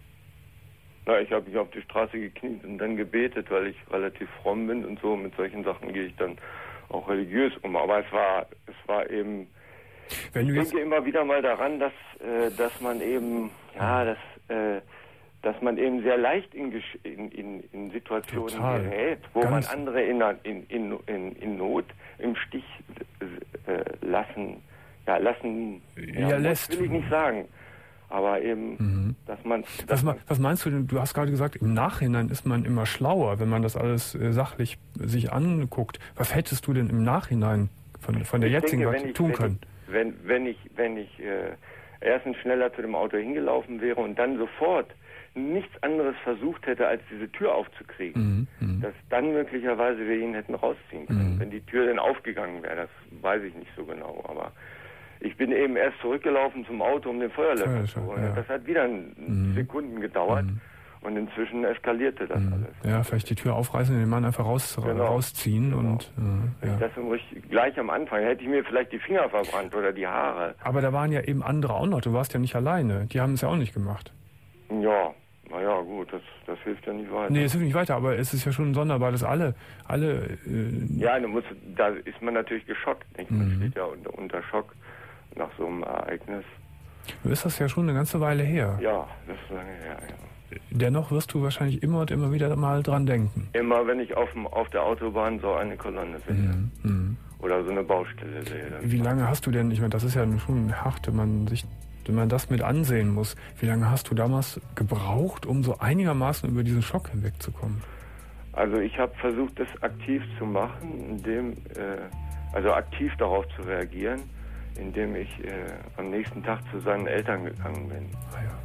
Na, ich habe mich auf die Straße gekniet und dann gebetet, weil ich relativ fromm bin und so. Mit solchen Sachen gehe ich dann auch religiös um. Aber es war, es war eben... Wenn du ich jetzt denke immer wieder mal daran, dass, äh, dass man eben, ja, dass, äh, dass man eben sehr leicht in, in, in, in Situationen Total. gerät, wo Ganz man andere in, in, in, in, in Not im Stich äh, lassen, ja, lassen, ja, ja, lässt. will ich nicht sagen. Aber eben, mhm. dass man... Was, was meinst du denn? Du hast gerade gesagt, im Nachhinein ist man immer schlauer, wenn man das alles äh, sachlich sich anguckt. Was hättest du denn im Nachhinein von, von der ich jetzigen denke, Zeit ich, tun wenn können? Ich, wenn, wenn ich, wenn ich äh, erstens schneller zu dem Auto hingelaufen wäre und dann sofort nichts anderes versucht hätte, als diese Tür aufzukriegen, mhm. dass dann möglicherweise wir ihn hätten rausziehen können. Mhm. Wenn die Tür dann aufgegangen wäre, das weiß ich nicht so genau, aber ich bin eben erst zurückgelaufen zum Auto, um den Feuerlöscher zu holen. Ja. Das hat wieder mhm. Sekunden gedauert. Mhm. Und inzwischen eskalierte das mhm. alles. Ja, vielleicht die Tür aufreißen und den Mann einfach raus, genau. rausziehen. Genau. Und, äh, ja. Das gleich am Anfang hätte ich mir vielleicht die Finger verbrannt oder die Haare. Aber da waren ja eben andere auch noch. Du warst ja nicht alleine. Die haben es ja auch nicht gemacht. Ja, naja, gut, das, das hilft ja nicht weiter. Nee, es hilft nicht weiter, aber es ist ja schon sonderbar, dass alle... alle äh ja, du musst, da ist man natürlich geschockt. Nicht? Man mhm. steht ja unter, unter Schock nach so einem Ereignis. Du ist das ja schon eine ganze Weile her. Ja, das ist lange her, ja. Dennoch wirst du wahrscheinlich immer und immer wieder mal dran denken. Immer, wenn ich auf, dem, auf der Autobahn so eine Kolonne sehe. Mhm. Mhm. Oder so eine Baustelle sehe. Wie lange hast du denn, ich meine, das ist ja schon hart, wenn man sich, wenn man das mit ansehen muss. Wie lange hast du damals gebraucht, um so einigermaßen über diesen Schock hinwegzukommen? Also ich habe versucht, das aktiv zu machen, indem, äh, also aktiv darauf zu reagieren, indem ich äh, am nächsten Tag zu seinen Eltern gegangen bin. Ah ja.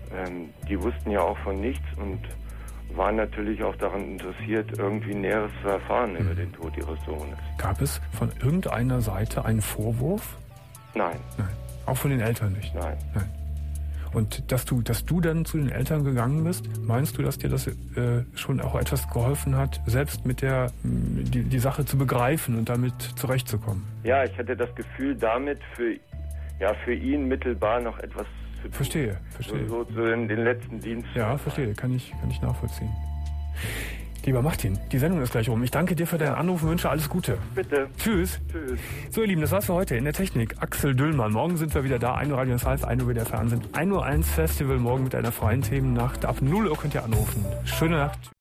ähm, die wussten ja auch von nichts und waren natürlich auch daran interessiert, irgendwie Näheres zu erfahren mhm. über den Tod ihres Sohnes. Gab es von irgendeiner Seite einen Vorwurf? Nein. Nein. Auch von den Eltern nicht? Nein. Nein. Und dass du, dass du dann zu den Eltern gegangen bist, meinst du, dass dir das äh, schon auch etwas geholfen hat, selbst mit der die, die Sache zu begreifen und damit zurechtzukommen? Ja, ich hatte das Gefühl, damit für, ja, für ihn mittelbar noch etwas zu tun. Verstehe, verstehe. So, so in den letzten Dienst. Ja, verstehe, kann ich, kann ich nachvollziehen. Lieber Martin, die Sendung ist gleich rum. Ich danke dir für deinen Anruf und wünsche alles Gute. Bitte. Tschüss. Tschüss. So, ihr Lieben, das war's für heute. In der Technik Axel Düllmann. Morgen sind wir wieder da. ein Uhr Radio eins Live, ein Uhr wieder Fernsehen. ein Uhr eins Festival morgen mit einer freien Themennacht. Ab null Uhr könnt ihr anrufen. Schöne Nacht.